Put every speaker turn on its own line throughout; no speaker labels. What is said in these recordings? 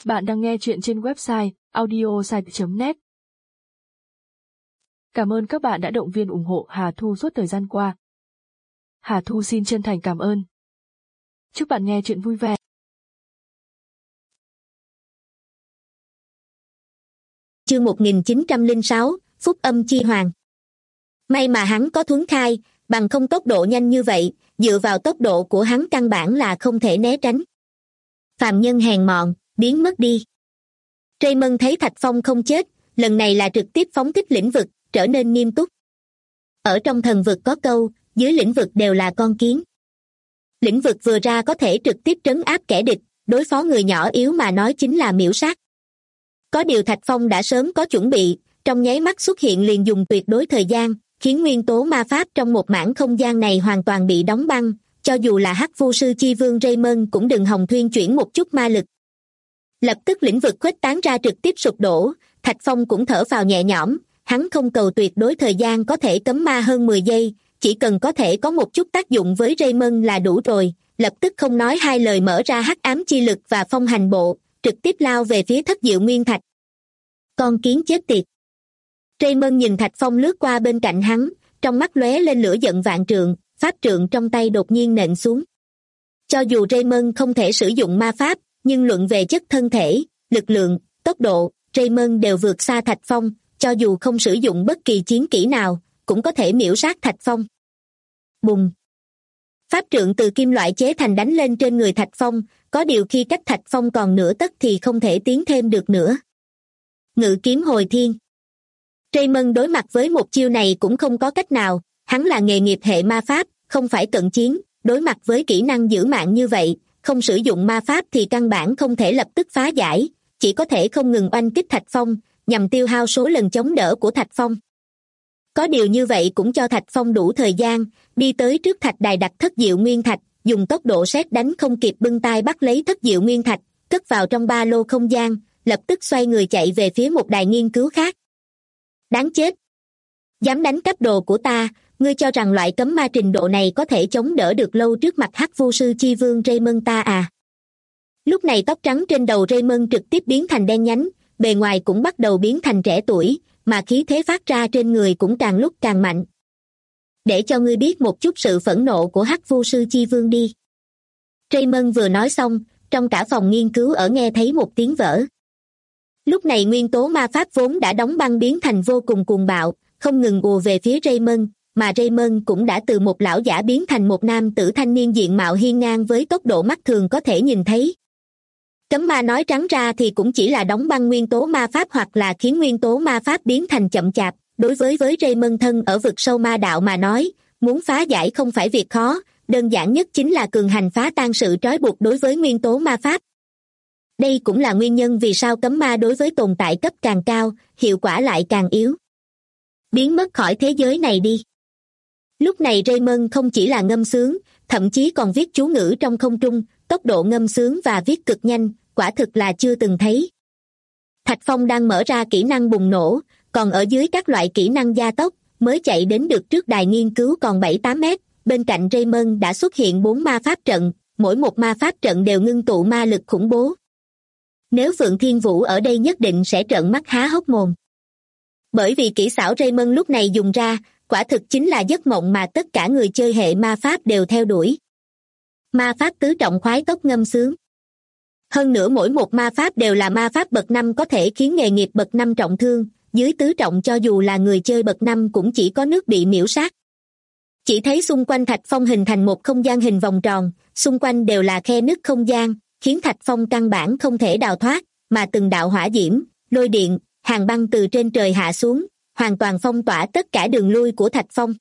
Bạn đang nghe chuyện trên website audiosite.net. Cảm ơn các bạn đã động viên ủng hộ Hà Thu suốt thời gian qua. Hà Thu xin chân thành cảm ơn. Chúc bạn nghe chuyện vui vẻ.
Chương 1906, Phúc âm chi hoàng. May mà hắn có thuấn khai, bằng không tốc độ nhanh như vậy, dựa vào tốc độ của hắn căn bản là không thể né tránh. Phàm nhân hèn mọn, biến mất đi. Raymond thấy Thạch Phong không chết, lần này là trực tiếp phóng thích lĩnh vực, trở nên nghiêm túc. Ở trong thần vực có câu, dưới lĩnh vực đều là con kiến. Lĩnh vực vừa ra có thể trực tiếp trấn áp kẻ địch, đối phó người nhỏ yếu mà nói chính là miểu sát. Có điều Thạch Phong đã sớm có chuẩn bị, trong nháy mắt xuất hiện liền dùng tuyệt đối thời gian, khiến nguyên tố ma pháp trong một mảng không gian này hoàn toàn bị đóng băng, cho dù là Hắc Vu Sư Chi Vương Raymond cũng đừng hòng thuyên chuyển một chút ma lực. Lập tức lĩnh vực khuếch tán ra trực tiếp sụp đổ, Thạch Phong cũng thở phào nhẹ nhõm, hắn không cầu tuyệt đối thời gian có thể cấm ma hơn 10 giây, chỉ cần có thể có một chút tác dụng với Raymond là đủ rồi, lập tức không nói hai lời mở ra hắc ám chi lực và phong hành bộ, trực tiếp lao về phía Thất Diệu Nguyên Thạch. Con kiến chết tiệt. Raymond nhìn Thạch Phong lướt qua bên cạnh hắn, trong mắt lóe lên lửa giận vạn trượng, pháp trượng trong tay đột nhiên nện xuống. Cho dù Raymond không thể sử dụng ma pháp, nhưng luận về chất thân thể, lực lượng, tốc độ, Raymond đều vượt xa Thạch Phong, cho dù không sử dụng bất kỳ chiến kỹ nào, cũng có thể miểu sát Thạch Phong. Bùng! Pháp trượng từ kim loại chế thành đánh lên trên người Thạch Phong, có điều khi cách Thạch Phong còn nửa tấc thì không thể tiến thêm được nữa. Ngự kiếm hồi thiên. Raymond đối mặt với một chiêu này cũng không có cách nào, hắn là nghề nghiệp hệ ma pháp, không phải cận chiến, đối mặt với kỹ năng giữ mạng như vậy, không sử dụng ma pháp thì căn bản không thể lập tức phá giải, chỉ có thể không ngừng oanh kích Thạch Phong, nhằm tiêu hao số lần chống đỡ của Thạch Phong. Có điều như vậy cũng cho Thạch Phong đủ thời gian, đi tới trước thạch đài đặt Thất Diệu Nguyên Thạch, dùng tốc độ sét đánh không kịp bưng tay bắt lấy Thất Diệu Nguyên Thạch, cất vào trong ba lô không gian, lập tức xoay người chạy về phía một đài nghiên cứu khác. Đáng chết! Dám đánh cắp đồ của ta, ngươi cho rằng loại cấm ma trình độ này có thể chống đỡ được lâu trước mặt Hắc Vu Sư Chi Vương Raymond ta à? Lúc này tóc trắng trên đầu Raymond trực tiếp biến thành đen nhánh, bề ngoài cũng bắt đầu biến thành trẻ tuổi, mà khí thế phát ra trên người cũng càng lúc càng mạnh. Để cho ngươi biết một chút sự phẫn nộ của Hắc Vu Sư Chi Vương đi. Raymond vừa nói xong, trong cả phòng nghiên cứu ở nghe thấy một tiếng vỡ. Lúc này nguyên tố ma pháp vốn đã đóng băng biến thành vô cùng cuồng bạo, không ngừng ùa về phía Raymond, mà Raymond cũng đã từ một lão giả biến thành một nam tử thanh niên diện mạo hiên ngang với tốc độ mắt thường có thể nhìn thấy. Cấm ma nói trắng ra thì cũng chỉ là đóng băng nguyên tố ma pháp hoặc là khiến nguyên tố ma pháp biến thành chậm chạp, đối với Raymond thân ở vực sâu ma đạo mà nói, muốn phá giải không phải việc khó, đơn giản nhất chính là cường hành phá tan sự trói buộc đối với nguyên tố ma pháp. Đây cũng là nguyên nhân vì sao cấm ma đối với tồn tại cấp càng cao, hiệu quả lại càng yếu. Biến mất khỏi thế giới này đi. Lúc này Raymond không chỉ là ngâm sướng, thậm chí còn viết chú ngữ trong không trung, tốc độ ngâm sướng và viết cực nhanh, quả thực là chưa từng thấy. Thạch Phong đang mở ra kỹ năng bùng nổ, còn ở dưới các loại kỹ năng gia tốc, mới chạy đến được trước đài nghiên cứu còn 7-8 mét, bên cạnh Raymond đã xuất hiện 4 ma pháp trận, mỗi một ma pháp trận đều ngưng tụ ma lực khủng bố. Nếu Phượng Thiên Vũ ở đây nhất định sẽ trợn mắt há hốc mồm. Bởi vì kỹ xảo Raymond lúc này dùng ra, quả thực chính là giấc mộng mà tất cả người chơi hệ ma pháp đều theo đuổi. Ma pháp tứ trọng khoái tốc ngâm sướng. Hơn nữa mỗi một ma pháp đều là ma pháp bậc 5 có thể khiến nghề nghiệp bậc 5 trọng thương, dưới tứ trọng cho dù là người chơi bậc 5 cũng chỉ có nước bị miểu sát. Chỉ thấy xung quanh Thạch Phong hình thành một không gian hình vòng tròn, xung quanh đều là khe nứt không gian, khiến Thạch Phong căn bản không thể đào thoát, mà từng đạo hỏa diễm, lôi điện, hàng băng từ trên trời hạ xuống, hoàn toàn phong tỏa tất cả đường lui của Thạch Phong.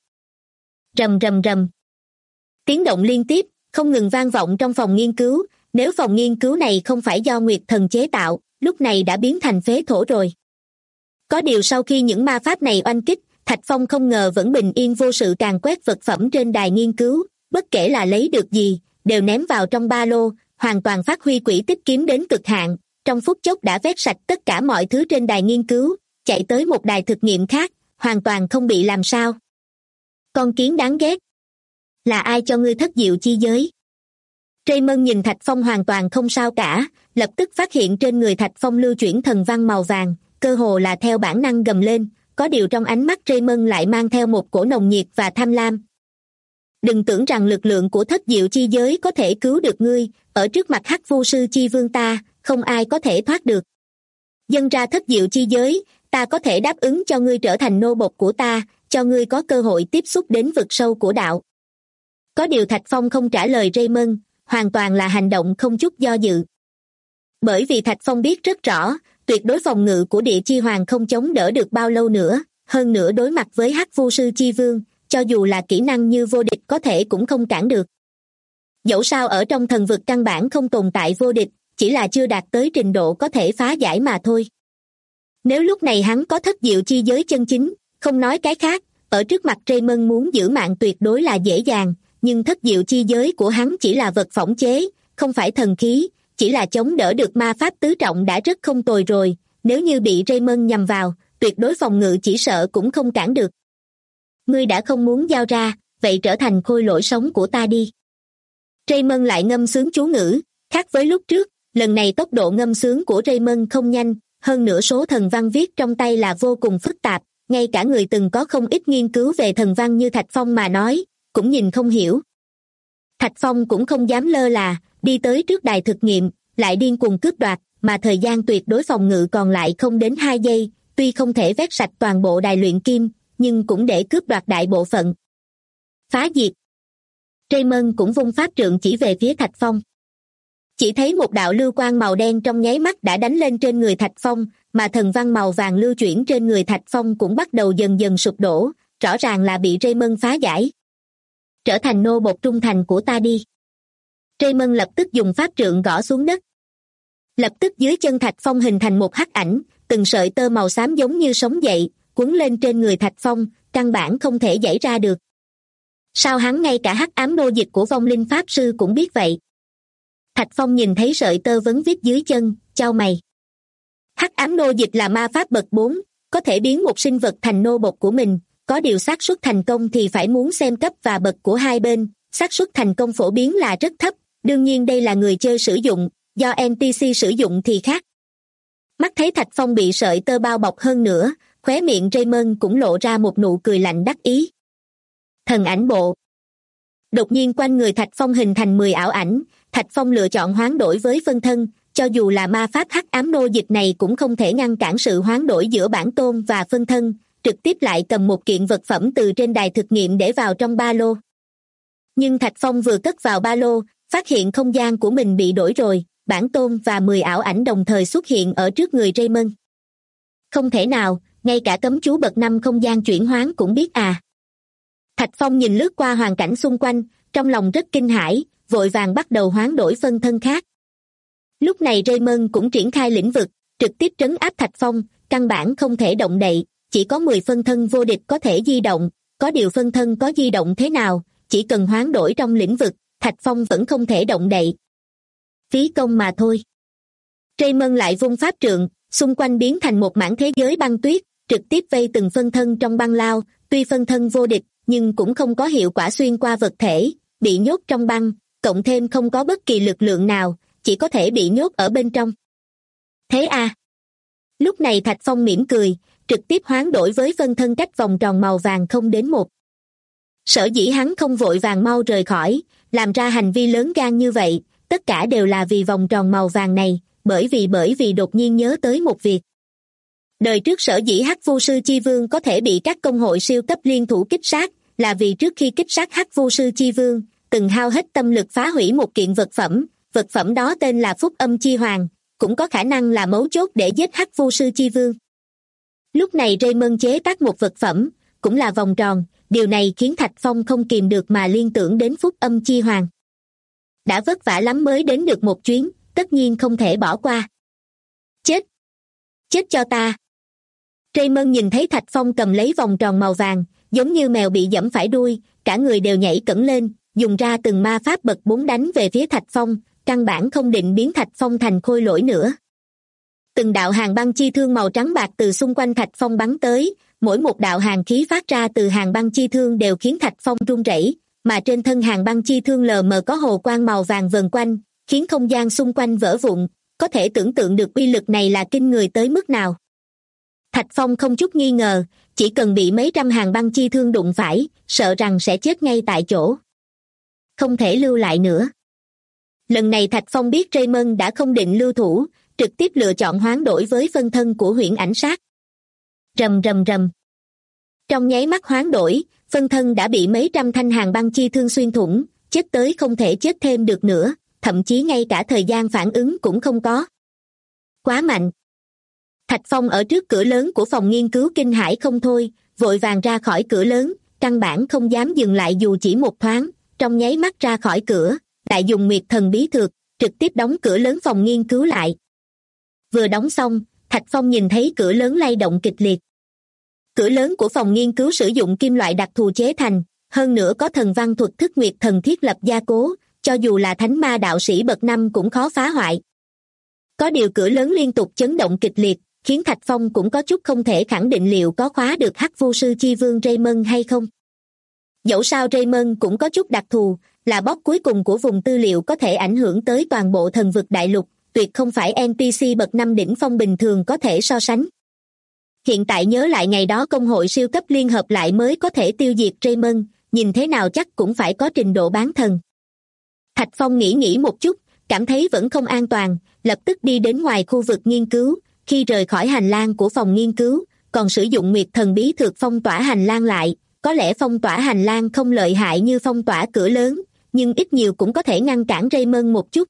Rầm rầm rầm. Tiếng động liên tiếp, không ngừng vang vọng trong phòng nghiên cứu, nếu phòng nghiên cứu này không phải do Nguyệt Thần chế tạo, lúc này đã biến thành phế thổ rồi. Có điều sau khi những ma pháp này oanh kích, Thạch Phong không ngờ vẫn bình yên vô sự càn quét vật phẩm trên đài nghiên cứu, bất kể là lấy được gì, đều ném vào trong ba lô, hoàn toàn phát huy quỹ tích kiếm đến cực hạn, trong phút chốc đã vét sạch tất cả mọi thứ trên đài nghiên cứu, chạy tới một đài thực nghiệm khác, hoàn toàn không bị làm sao. Con kiến đáng ghét. Là ai cho ngươi thất diệu chi giới? Raymond nhìn Thạch Phong hoàn toàn không sao cả, lập tức phát hiện trên người Thạch Phong lưu chuyển thần văn màu vàng, cơ hồ là theo bản năng gầm lên, có điều trong ánh mắt Raymond lại mang theo một cổ nồng nhiệt và tham lam. Đừng tưởng rằng lực lượng của thất diệu chi giới có thể cứu được ngươi, ở trước mặt Hắc Vu Sư Chi Vương ta, không ai có thể thoát được. Dâng ra thất diệu chi giới, ta có thể đáp ứng cho ngươi trở thành nô bộc của ta, cho ngươi có cơ hội tiếp xúc đến vực sâu của đạo. Có điều Thạch Phong không trả lời Raymond, hoàn toàn là hành động không chút do dự. Bởi vì Thạch Phong biết rất rõ, tuyệt đối phòng ngự của Địa Chi Hoàng không chống đỡ được bao lâu nữa, hơn nữa đối mặt với Hắc Vu Sư Chi Vương, cho dù là kỹ năng như vô địch có thể cũng không cản được. Dẫu sao ở trong thần vực căn bản không tồn tại vô địch, chỉ là chưa đạt tới trình độ có thể phá giải mà thôi. Nếu lúc này hắn có thất diệu chi giới chân chính, không nói cái khác, ở trước mặt Raymond muốn giữ mạng tuyệt đối là dễ dàng, nhưng thất diệu chi giới của hắn chỉ là vật phỏng chế, không phải thần khí, chỉ là chống đỡ được ma pháp tứ trọng đã rất không tồi rồi, nếu như bị Raymond nhằm vào, tuyệt đối phòng ngự chỉ sợ cũng không cản được. Ngươi đã không muốn giao ra, vậy trở thành khôi lỗi sống của ta đi. Raymond lại ngâm sướng chú ngữ, khác với lúc trước, lần này tốc độ ngâm sướng của Raymond không nhanh, hơn nữa số thần văn viết trong tay là vô cùng phức tạp, ngay cả người từng có không ít nghiên cứu về thần văn như Thạch Phong mà nói, cũng nhìn không hiểu. Thạch Phong cũng không dám lơ là, đi tới trước đài thực nghiệm, lại điên cuồng cướp đoạt, mà thời gian tuyệt đối phòng ngự còn lại không đến 2 giây, tuy không thể vét sạch toàn bộ đài luyện kim, nhưng cũng để cướp đoạt đại bộ phận. Phá diệt. Raymond cũng vung pháp trượng chỉ về phía Thạch Phong. Chỉ thấy một đạo lưu quang màu đen trong nháy mắt đã đánh lên trên người Thạch Phong, mà thần văn màu vàng lưu chuyển trên người Thạch Phong cũng bắt đầu dần dần sụp đổ, rõ ràng là bị Raymond phá giải. Trở thành nô bộc trung thành của ta đi. Raymond lập tức dùng pháp trượng gõ xuống đất. Lập tức dưới chân Thạch Phong hình thành một hắc ảnh, từng sợi tơ màu xám giống như sống dậy, quấn lên trên người Thạch Phong, căn bản không thể giãy ra được. Sao hắn ngay cả hắc ám nô dịch của vong linh pháp sư cũng biết vậy? Thạch Phong nhìn thấy sợi tơ vấn vít dưới chân, chau mày. Hắc ám nô dịch là ma pháp bậc 4, có thể biến một sinh vật thành nô bộc của mình, có điều xác suất thành công thì phải muốn xem cấp và bậc của hai bên, xác suất thành công phổ biến là rất thấp, đương nhiên đây là người chơi sử dụng, do NPC sử dụng thì khác. Mắt thấy Thạch Phong bị sợi tơ bao bọc hơn nữa, khóe miệng Raymond cũng lộ ra một nụ cười lạnh đắc ý. Thần ảnh bộ. Đột nhiên quanh người Thạch Phong hình thành 10 ảo ảnh, Thạch Phong lựa chọn hoán đổi với phân thân, cho dù là ma pháp hắc ám nô dịch này cũng không thể ngăn cản sự hoán đổi giữa bản tôn và phân thân, trực tiếp lại cầm một kiện vật phẩm từ trên đài thực nghiệm để vào trong ba lô. Nhưng Thạch Phong vừa cất vào ba lô, phát hiện không gian của mình bị đổi rồi, bản tôn và 10 ảo ảnh đồng thời xuất hiện ở trước người Raymond. Không thể nào, ngay cả cấm chú bậc 5 không gian chuyển hoán cũng biết à. Thạch Phong nhìn lướt qua hoàn cảnh xung quanh, trong lòng rất kinh hãi, vội vàng bắt đầu hoán đổi phân thân khác. Lúc này Raymond cũng triển khai lĩnh vực, trực tiếp trấn áp Thạch Phong, căn bản không thể động đậy, chỉ có 10 phân thân vô địch có thể di động, có điều phân thân có di động thế nào, chỉ cần hoán đổi trong lĩnh vực, Thạch Phong vẫn không thể động đậy. Phí công mà thôi. Raymond lại vung pháp trượng, xung quanh biến thành một mảng thế giới băng tuyết, trực tiếp vây từng phân thân trong băng lao, tuy phân thân vô địch, nhưng cũng không có hiệu quả xuyên qua vật thể, bị nhốt trong băng, cộng thêm không có bất kỳ lực lượng nào, chỉ có thể bị nhốt ở bên trong. Thế à? Lúc này Thạch Phong mỉm cười, trực tiếp hoán đổi với phân thân cách vòng tròn màu vàng không đến 1. Sở dĩ hắn không vội vàng mau rời khỏi, làm ra hành vi lớn gan như vậy, tất cả đều là vì vòng tròn màu vàng này, bởi vì đột nhiên nhớ tới một việc. Đời trước sở dĩ Hắc Vu Sư Chi Vương có thể bị các công hội siêu cấp liên thủ kích sát, là vì trước khi kích sát Hắc Vu Sư Chi Vương, từng hao hết tâm lực phá hủy một kiện vật phẩm đó tên là Phúc Âm Chi Hoàng, cũng có khả năng là mấu chốt để giết Hắc Vu Sư Chi Vương. Lúc này Raymond chế tác một vật phẩm, cũng là vòng tròn, điều này khiến Thạch Phong không kìm được mà liên tưởng đến Phúc Âm Chi Hoàng. Đã vất vả lắm mới đến được một chuyến, tất nhiên không thể bỏ qua. Chết! Chết cho ta! Raymond nhìn thấy Thạch Phong cầm lấy vòng tròn màu vàng, giống như mèo bị giẫm phải đuôi, cả người đều nhảy cẫng lên, dùng ra từng ma pháp bậc 4 đánh về phía Thạch Phong, căn bản không định biến Thạch Phong thành khôi lỗi nữa. Từng đạo hàng băng chi thương màu trắng bạc từ xung quanh Thạch Phong bắn tới, mỗi một đạo hàng khí phát ra từ hàng băng chi thương đều khiến Thạch Phong run rẩy, mà trên thân hàng băng chi thương lờ mờ có hồ quang màu vàng vần quanh, khiến không gian xung quanh vỡ vụn, có thể tưởng tượng được uy lực này là kinh người tới mức nào. Thạch Phong không chút nghi ngờ, chỉ cần bị mấy trăm hàng băng chi thương đụng phải, sợ rằng sẽ chết ngay tại chỗ. Không thể lưu lại nữa. Lần này Thạch Phong biết Raymond đã không định lưu thủ, trực tiếp lựa chọn hoán đổi với phân thân của huyễn ảnh sát. Rầm rầm rầm. Trong nháy mắt hoán đổi, phân thân đã bị mấy trăm thanh hàng băng chi thương xuyên thủng, chết tới không thể chết thêm được nữa, thậm chí ngay cả thời gian phản ứng cũng không có. Quá mạnh. Thạch Phong ở trước cửa lớn của phòng nghiên cứu kinh hãi không thôi, vội vàng ra khỏi cửa lớn, căn bản không dám dừng lại dù chỉ một thoáng, trong nháy mắt ra khỏi cửa, lại dùng nguyệt thần bí thược, trực tiếp đóng cửa lớn phòng nghiên cứu lại. Vừa đóng xong, Thạch Phong nhìn thấy cửa lớn lay động kịch liệt. Cửa lớn của phòng nghiên cứu sử dụng kim loại đặc thù chế thành, hơn nữa có thần văn thuật thức nguyệt thần thiết lập gia cố, cho dù là thánh ma đạo sĩ bậc 5 cũng khó phá hoại. Có điều cửa lớn liên tục chấn động kịch liệt, khiến Thạch Phong cũng có chút không thể khẳng định liệu có khóa được hắc vu sư chi vương Raymond hay không. Dẫu sao Raymond cũng có chút đặc thù, là boss cuối cùng của vùng tư liệu có thể ảnh hưởng tới toàn bộ thần vực đại lục, tuyệt không phải NPC bậc 5 đỉnh phong bình thường có thể so sánh. Hiện tại nhớ lại ngày đó công hội siêu cấp liên hợp lại mới có thể tiêu diệt Raymond, nhìn thế nào chắc cũng phải có trình độ bán thần. Thạch Phong nghĩ một chút, cảm thấy vẫn không an toàn, lập tức đi đến ngoài khu vực nghiên cứu, khi rời khỏi hành lang của phòng nghiên cứu, còn sử dụng nguyệt thần bí thược phong tỏa hành lang lại, có lẽ phong tỏa hành lang không lợi hại như phong tỏa cửa lớn, nhưng ít nhiều cũng có thể ngăn cản Raymond một chút.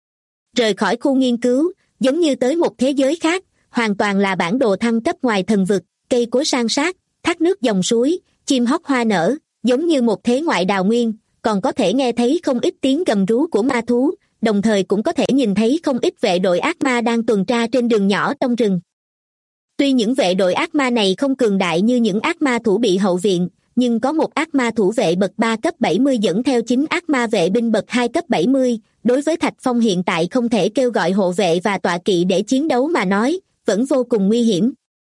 Rời khỏi khu nghiên cứu, giống như tới một thế giới khác, hoàn toàn là bản đồ thăng cấp ngoài thần vực, cây cối san sát, thác nước dòng suối, chim hót hoa nở, giống như một thế ngoại đào nguyên, còn có thể nghe thấy không ít tiếng gầm rú của ma thú, đồng thời cũng có thể nhìn thấy không ít vệ đội ác ma đang tuần tra trên đường nhỏ trong rừng. Tuy những vệ đội ác ma này không cường đại như những ác ma thủ bị hậu viện, nhưng có một ác ma thủ vệ bậc 3 cấp 70 dẫn theo 9 ác ma vệ binh bậc 2 cấp 70, đối với Thạch Phong hiện tại không thể kêu gọi hộ vệ và tọa kỵ để chiến đấu mà nói, vẫn vô cùng nguy hiểm.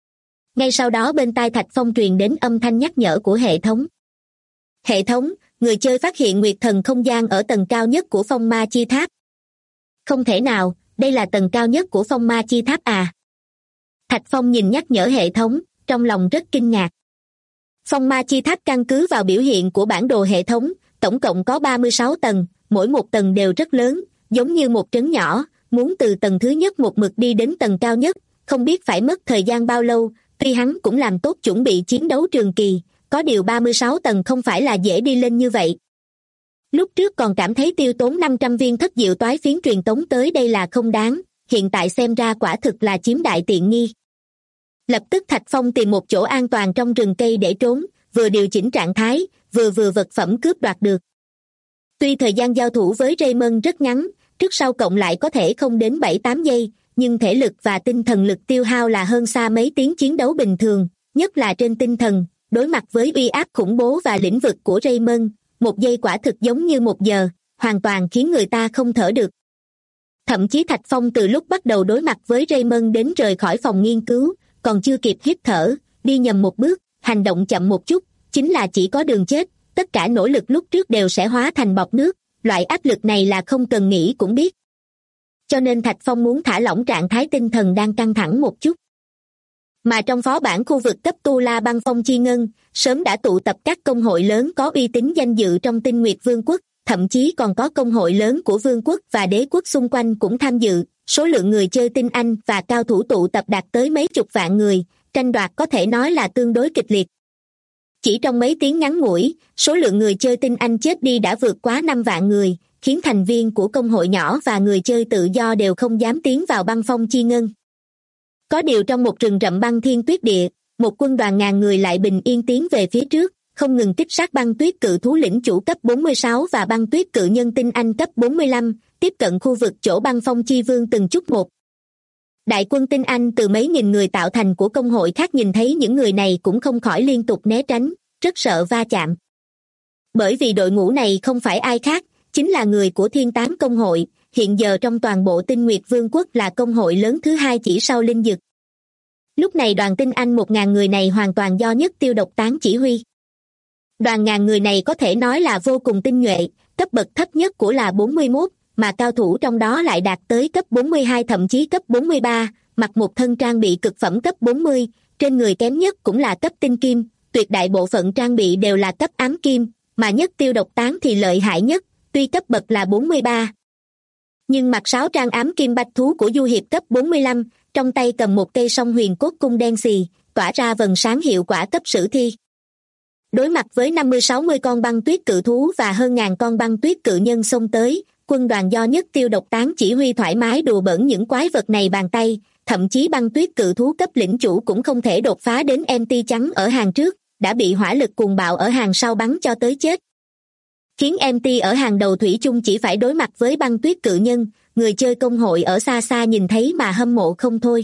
Ngay sau đó bên tai Thạch Phong truyền đến âm thanh nhắc nhở của hệ thống. Hệ thống, người chơi phát hiện nguyệt thần không gian ở tầng cao nhất của phong ma chi tháp. Không thể nào, đây là tầng cao nhất của phong ma chi tháp à? Thạch Phong nhìn nhắc nhở hệ thống, trong lòng rất kinh ngạc. Phong ma chi tháp căn cứ vào biểu hiện của bản đồ hệ thống, tổng cộng có 36 tầng, mỗi một tầng đều rất lớn, giống như một trấn nhỏ, muốn từ tầng thứ nhất một mực đi đến tầng cao nhất, không biết phải mất thời gian bao lâu, tuy hắn cũng làm tốt chuẩn bị chiến đấu trường kỳ, có điều 36 tầng không phải là dễ đi lên như vậy. Lúc trước còn cảm thấy tiêu tốn 500 viên thất diệu toái phiến truyền tống tới đây là không đáng, hiện tại xem ra quả thực là chiếm đại tiện nghi. Lập tức Thạch Phong tìm một chỗ an toàn trong rừng cây để trốn, vừa điều chỉnh trạng thái, vừa vật phẩm cướp đoạt được. Tuy thời gian giao thủ với Raymond rất ngắn, trước sau cộng lại có thể không đến 7-8 giây, nhưng thể lực và tinh thần lực tiêu hao là hơn xa mấy tiếng chiến đấu bình thường, nhất là trên tinh thần, đối mặt với uy áp khủng bố và lĩnh vực của Raymond, một giây quả thực giống như một giờ, hoàn toàn khiến người ta không thở được. Thậm chí Thạch Phong từ lúc bắt đầu đối mặt với Raymond đến rời khỏi phòng nghiên cứu, còn chưa kịp hít thở, đi nhầm một bước, hành động chậm một chút, chính là chỉ có đường chết, tất cả nỗ lực lúc trước đều sẽ hóa thành bọt nước, loại áp lực này là không cần nghĩ cũng biết. Cho nên Thạch Phong muốn thả lỏng trạng thái tinh thần đang căng thẳng một chút. Mà trong phó bản khu vực cấp Tu La Băng Phong Chi Ngân, sớm đã tụ tập các công hội lớn có uy tín danh dự trong Tinh Nguyệt Vương quốc, thậm chí còn có công hội lớn của vương quốc và đế quốc xung quanh cũng tham dự, số lượng người chơi tinh anh và cao thủ tụ tập đạt tới mấy chục vạn người, tranh đoạt có thể nói là tương đối kịch liệt. Chỉ trong mấy tiếng ngắn ngủi, số lượng người chơi tinh anh chết đi đã vượt quá 5 vạn người, khiến thành viên của công hội nhỏ và người chơi tự do đều không dám tiến vào băng phong chi ngân. Có điều trong một rừng rậm băng thiên tuyết địa, một quân đoàn ngàn người lại bình yên tiến về phía trước, không ngừng kích sát băng tuyết cự thú lĩnh chủ cấp 46 và băng tuyết cự nhân tinh anh cấp 45, tiếp cận khu vực chỗ băng phong chi vương từng chút một. Đại quân tinh anh từ mấy nghìn người tạo thành của công hội khác nhìn thấy những người này cũng không khỏi liên tục né tránh, rất sợ va chạm. Bởi vì đội ngũ này không phải ai khác, chính là người của Thiên Tán công hội, hiện giờ trong toàn bộ Tinh Nguyệt Vương quốc là công hội lớn thứ hai chỉ sau Linh Dực. Lúc này đoàn tinh anh 1000 người này hoàn toàn do Nhất Tiêu Độc Tán chỉ huy. Đoàn ngàn người này có thể nói là vô cùng tinh nhuệ, cấp bậc thấp nhất của là 41, mà cao thủ trong đó lại đạt tới cấp 42 thậm chí cấp 43, mặc một thân trang bị cực phẩm cấp 40, trên người kém nhất cũng là cấp tinh kim, tuyệt đại bộ phận trang bị đều là cấp ám kim, mà nhất tiêu độc tán thì lợi hại nhất, tuy cấp bậc là 43. Nhưng mặc sáo trang ám kim bạch thú của Du Hiệp cấp 45, trong tay cầm một cây song huyền cốt cung đen xì, tỏa ra vầng sáng hiệu quả cấp sử thi. Đối mặt với 50-60 con băng tuyết cự thú và hơn ngàn con băng tuyết cự nhân xông tới, quân đoàn do nhất tiêu độc tán chỉ huy thoải mái đùa bỡn những quái vật này bàn tay, thậm chí băng tuyết cự thú cấp lĩnh chủ cũng không thể đột phá đến MT trắng ở hàng trước, đã bị hỏa lực cuồng bạo ở hàng sau bắn cho tới chết. Khiến MT ở hàng đầu thủy chung chỉ phải đối mặt với băng tuyết cự nhân, người chơi công hội ở xa xa nhìn thấy mà hâm mộ không thôi.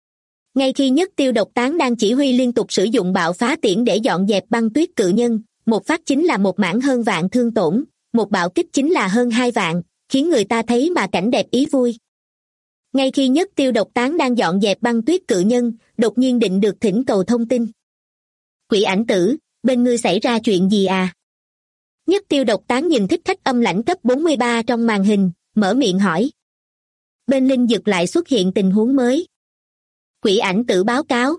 Ngay khi nhất tiêu độc tán đang chỉ huy liên tục sử dụng bạo phá tiễn để dọn dẹp băng tuyết cự nhân, một phát chính là một mảng hơn vạn thương tổn, một bạo kích chính là hơn 2 vạn, khiến người ta thấy mà cảnh đẹp ý vui. Ngay khi nhất tiêu độc tán đang dọn dẹp băng tuyết cự nhân, đột nhiên định được thỉnh cầu thông tin. Quỷ ảnh tử, bên ngươi xảy ra chuyện gì à? Nhất tiêu độc tán nhìn thích khách âm lãnh cấp 43 trong màn hình, mở miệng hỏi. Bên linh dực lại xuất hiện tình huống mới. Quỷ ảnh tử báo cáo.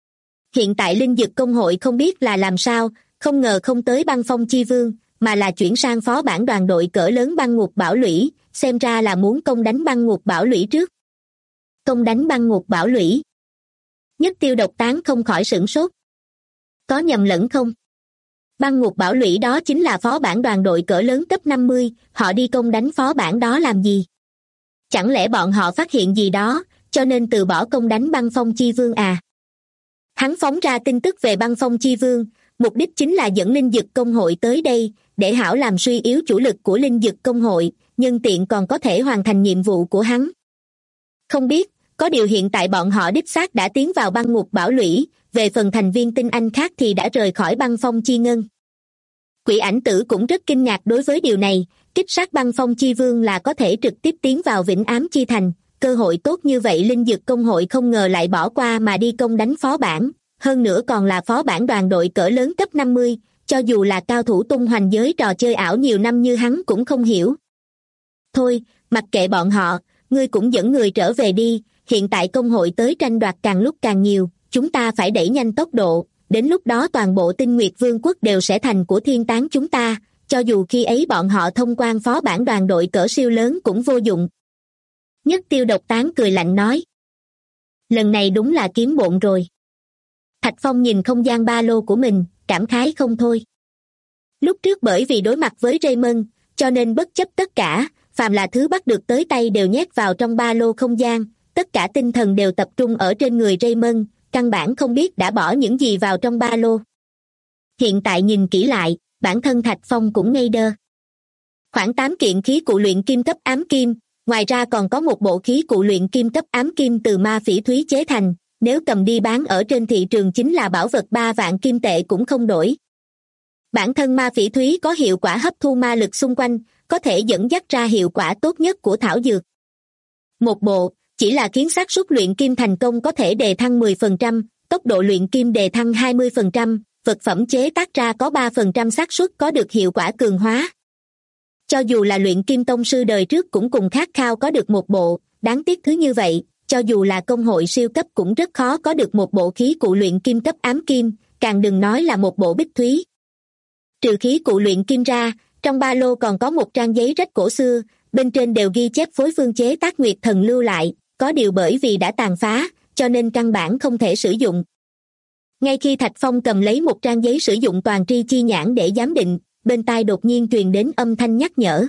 Hiện tại linh dực công hội không biết là làm sao, không ngờ không tới băng phong chi vương, mà là chuyển sang phó bản đoàn đội cỡ lớn băng ngục bảo lũy, xem ra là muốn công đánh băng ngục bảo lũy trước. Công đánh băng ngục bảo lũy. Nhất tiêu độc tán không khỏi sửng sốt. Có nhầm lẫn không? Băng ngục bảo lũy đó chính là phó bản đoàn đội cỡ lớn cấp 50, họ đi công đánh phó bản đó làm gì? Chẳng lẽ bọn họ phát hiện gì đó, cho nên từ bỏ công đánh băng phong chi vương à? Hắn phóng ra tin tức về băng phong chi vương, mục đích chính là dẫn linh dực công hội tới đây, để hảo làm suy yếu chủ lực của linh dực công hội, nhân tiện còn có thể hoàn thành nhiệm vụ của hắn. Không biết, có điều hiện tại bọn họ đích xác đã tiến vào băng ngục bảo lũy, về phần thành viên tinh anh khác thì đã rời khỏi băng phong chi ngân. Quỷ ảnh tử cũng rất kinh ngạc đối với điều này, kích sát băng phong chi vương là có thể trực tiếp tiến vào vĩnh ám chi thành, cơ hội tốt như vậy linh dực công hội không ngờ lại bỏ qua mà đi công đánh phó bản, hơn nữa còn là phó bản đoàn đội cỡ lớn cấp 50, cho dù là cao thủ tung hoành giới trò chơi ảo nhiều năm như hắn cũng không hiểu. Thôi, mặc kệ bọn họ, ngươi cũng dẫn người trở về đi, hiện tại công hội tới tranh đoạt càng lúc càng nhiều, chúng ta phải đẩy nhanh tốc độ, đến lúc đó toàn bộ Tinh Nguyệt Vương quốc đều sẽ thành của thiên tán chúng ta, cho dù khi ấy bọn họ thông quan phó bản đoàn đội cỡ siêu lớn cũng vô dụng. Nhất tiêu độc tán cười lạnh nói. Lần này đúng là kiếm bộn rồi. Thạch Phong nhìn không gian ba lô của mình, cảm khái không thôi. Lúc trước bởi vì đối mặt với Raymond, cho nên bất chấp tất cả, phàm là thứ bắt được tới tay đều nhét vào trong ba lô không gian, tất cả tinh thần đều tập trung ở trên người Raymond, căn bản không biết đã bỏ những gì vào trong ba lô. Hiện tại nhìn kỹ lại, bản thân Thạch Phong cũng ngây đơ. Khoảng 8 kiện khí cụ luyện kim cấp ám kim, ngoài ra còn có một bộ khí cụ luyện kim cấp ám kim từ ma phỉ thúy chế thành, nếu cầm đi bán ở trên thị trường chính là bảo vật 3 vạn kim tệ cũng không đổi. Bản thân ma phỉ thúy có hiệu quả hấp thu ma lực xung quanh, có thể dẫn dắt ra hiệu quả tốt nhất của thảo dược. Một bộ, chỉ là khiến xác suất luyện kim thành công có thể đề thăng 10%, tốc độ luyện kim đề thăng 20%, vật phẩm chế tác ra có 3% xác suất có được hiệu quả cường hóa. Cho dù là luyện kim tông sư đời trước cũng cùng khát khao có được một bộ, đáng tiếc thứ như vậy, cho dù là công hội siêu cấp cũng rất khó có được một bộ khí cụ luyện kim cấp ám kim, càng đừng nói là một bộ bích thúy. Trừ khí cụ luyện kim ra, trong ba lô còn có một trang giấy rách cổ xưa, bên trên đều ghi chép phối phương chế tác Nguyệt Thần lưu lại, có điều bởi vì đã tàn phá, cho nên căn bản không thể sử dụng. Ngay khi Thạch Phong cầm lấy một trang giấy sử dụng toàn tri chi nhãn để giám định, bên tai đột nhiên truyền đến âm thanh nhắc nhở.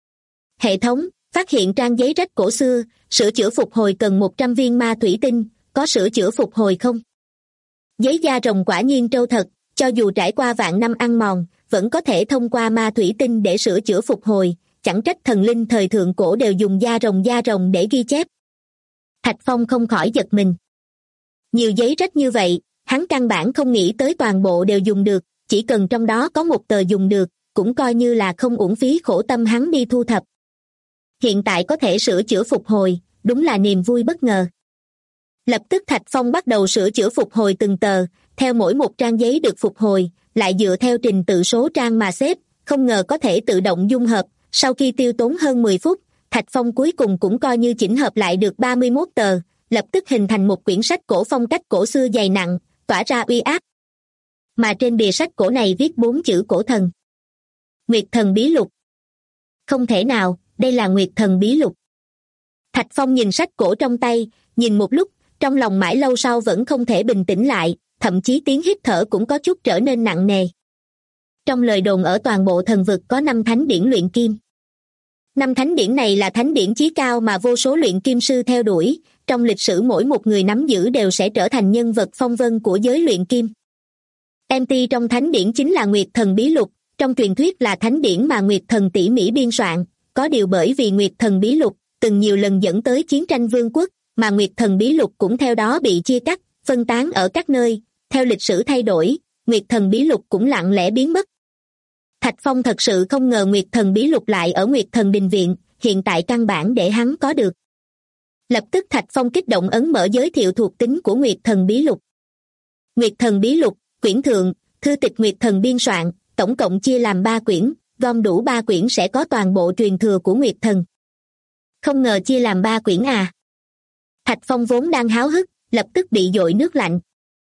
Hệ thống, phát hiện trang giấy rách cổ xưa, sửa chữa phục hồi cần 100 viên ma thủy tinh, có sửa chữa phục hồi không? Giấy da rồng quả nhiên trâu thật, cho dù trải qua vạn năm ăn mòn, vẫn có thể thông qua ma thủy tinh để sửa chữa phục hồi, chẳng trách thần linh thời thượng cổ đều dùng da rồng để ghi chép. Thạch Phong không khỏi giật mình. Nhiều giấy rách như vậy, hắn căn bản không nghĩ tới toàn bộ đều dùng được, chỉ cần trong đó có một tờ dùng được, cũng coi như là không uổng phí khổ tâm hắn đi thu thập. Hiện tại có thể sửa chữa phục hồi, đúng là niềm vui bất ngờ. Lập tức Thạch Phong bắt đầu sửa chữa phục hồi từng tờ, theo mỗi một trang giấy được phục hồi, lại dựa theo trình tự số trang mà xếp, không ngờ có thể tự động dung hợp. Sau khi tiêu tốn hơn 10 phút, Thạch Phong cuối cùng cũng coi như chỉnh hợp lại được 31 tờ, lập tức hình thành một quyển sách cổ phong cách cổ xưa dày nặng, tỏa ra uy áp. Mà trên bìa sách cổ này viết 4 chữ cổ thần. Nguyệt Thần Bí Lục. Không thể nào, đây là Nguyệt Thần Bí Lục. Thạch Phong nhìn sách cổ trong tay, nhìn một lúc, trong lòng mãi lâu sau vẫn không thể bình tĩnh lại, thậm chí tiếng hít thở cũng có chút trở nên nặng nề. Trong lời đồn ở toàn bộ thần vực có 5 thánh điển luyện kim. 5 thánh điển này là thánh điển chí cao mà vô số luyện kim sư theo đuổi, trong lịch sử mỗi một người nắm giữ đều sẽ trở thành nhân vật phong vân của giới luyện kim. MT trong thánh điển chính là Nguyệt Thần Bí Lục, trong truyền thuyết là thánh điển mà Nguyệt Thần tỉ mỉ biên soạn, có điều bởi vì Nguyệt Thần Bí Lục từng nhiều lần dẫn tới chiến tranh vương quốc, mà Nguyệt Thần Bí Lục cũng theo đó bị chia cắt, phân tán ở các nơi, theo lịch sử thay đổi, Nguyệt Thần Bí Lục cũng lặng lẽ biến mất. Thạch Phong thật sự không ngờ Nguyệt Thần Bí Lục lại ở Nguyệt Thần Đình Viện, hiện tại căn bản để hắn có được. Lập tức Thạch Phong kích động ấn mở giới thiệu thuộc tính của Nguyệt Thần Bí Lục. Nguyệt Thần Bí Lục, quyển thượng, thư tịch Nguyệt Thần biên soạn, tổng cộng chia làm 3 quyển, gom đủ 3 quyển sẽ có toàn bộ truyền thừa của Nguyệt Thần. Không ngờ chia làm 3 quyển à. Thạch Phong vốn đang háo hức, lập tức bị dội nước lạnh.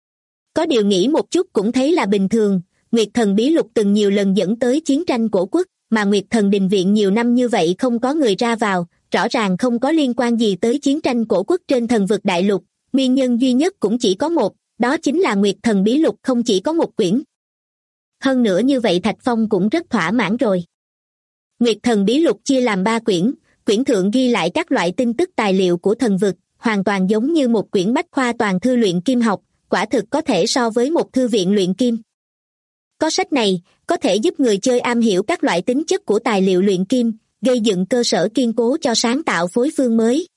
Có điều nghĩ một chút cũng thấy là bình thường, Nguyệt Thần Bí Lục từng nhiều lần dẫn tới chiến tranh cổ quốc, mà Nguyệt Thần Đình Viện nhiều năm như vậy không có người ra vào, rõ ràng không có liên quan gì tới chiến tranh cổ quốc trên thần vực đại lục, nguyên nhân duy nhất cũng chỉ có một, đó chính là Nguyệt Thần Bí Lục không chỉ có một quyển. Hơn nữa như vậy Thạch Phong cũng rất thỏa mãn rồi. Nguyệt Thần Bí Lục chia làm 3 quyển, quyển thượng ghi lại các loại tin tức tài liệu của thần vực, hoàn toàn giống như một quyển bách khoa toàn thư luyện kim học, quả thực có thể so với một thư viện luyện kim. Có sách này, có thể giúp người chơi am hiểu các loại tính chất của tài liệu luyện kim, gây dựng cơ sở kiên cố cho sáng tạo phối phương mới.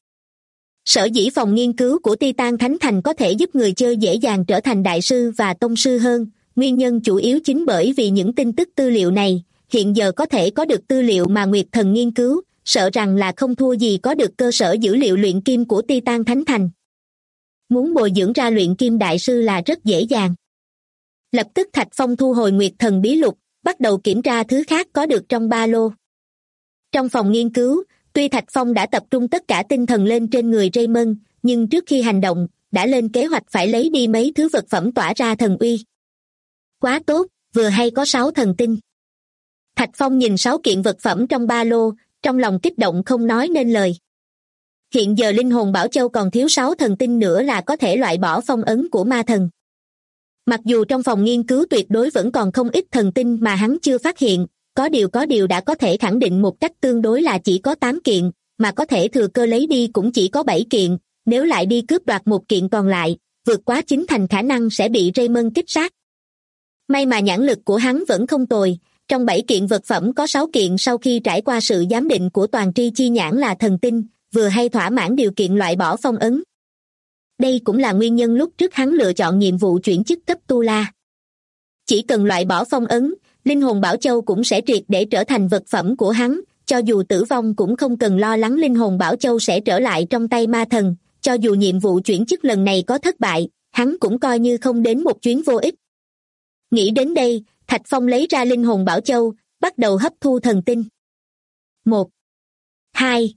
Sở dĩ phòng nghiên cứu của Titan Thánh Thành có thể giúp người chơi dễ dàng trở thành đại sư và tông sư hơn, nguyên nhân chủ yếu chính bởi vì những tin tức tư liệu này, hiện giờ có thể có được tư liệu mà Nguyệt Thần nghiên cứu, sợ rằng là không thua gì có được cơ sở dữ liệu luyện kim của Titan Thánh Thành. Muốn bồi dưỡng ra luyện kim đại sư là rất dễ dàng. Lập tức Thạch Phong thu hồi Nguyệt Thần Bí Lục, bắt đầu kiểm tra thứ khác có được trong ba lô. Trong phòng nghiên cứu, tuy Thạch Phong đã tập trung tất cả tinh thần lên trên người Raymond, nhưng trước khi hành động, đã lên kế hoạch phải lấy đi mấy thứ vật phẩm tỏa ra thần uy. Quá tốt, vừa hay có 6 thần tinh. Thạch Phong nhìn 6 kiện vật phẩm trong ba lô, trong lòng kích động không nói nên lời. Hiện giờ linh hồn Bảo Châu còn thiếu 6 thần tinh nữa là có thể loại bỏ phong ấn của ma thần. Mặc dù trong phòng nghiên cứu tuyệt đối vẫn còn không ít thần tinh mà hắn chưa phát hiện, có điều đã có thể khẳng định một cách tương đối là chỉ có 8 kiện, mà có thể thừa cơ lấy đi cũng chỉ có 7 kiện, nếu lại đi cướp đoạt một kiện còn lại, vượt quá chính thành khả năng sẽ bị Raymond kích sát. May mà nhãn lực của hắn vẫn không tồi, trong 7 kiện vật phẩm có 6 kiện sau khi trải qua sự giám định của toàn tri chi nhãn là thần tinh, vừa hay thỏa mãn điều kiện loại bỏ phong ấn. Đây cũng là nguyên nhân lúc trước hắn lựa chọn nhiệm vụ chuyển chức cấp Tu La. Chỉ cần loại bỏ phong ấn, linh hồn Bảo Châu cũng sẽ triệt để trở thành vật phẩm của hắn, cho dù tử vong cũng không cần lo lắng linh hồn Bảo Châu sẽ trở lại trong tay ma thần, cho dù nhiệm vụ chuyển chức lần này có thất bại, hắn cũng coi như không đến một chuyến vô ích. Nghĩ đến đây, Thạch Phong lấy ra linh hồn Bảo Châu, bắt đầu hấp thu thần tinh. 1, 2,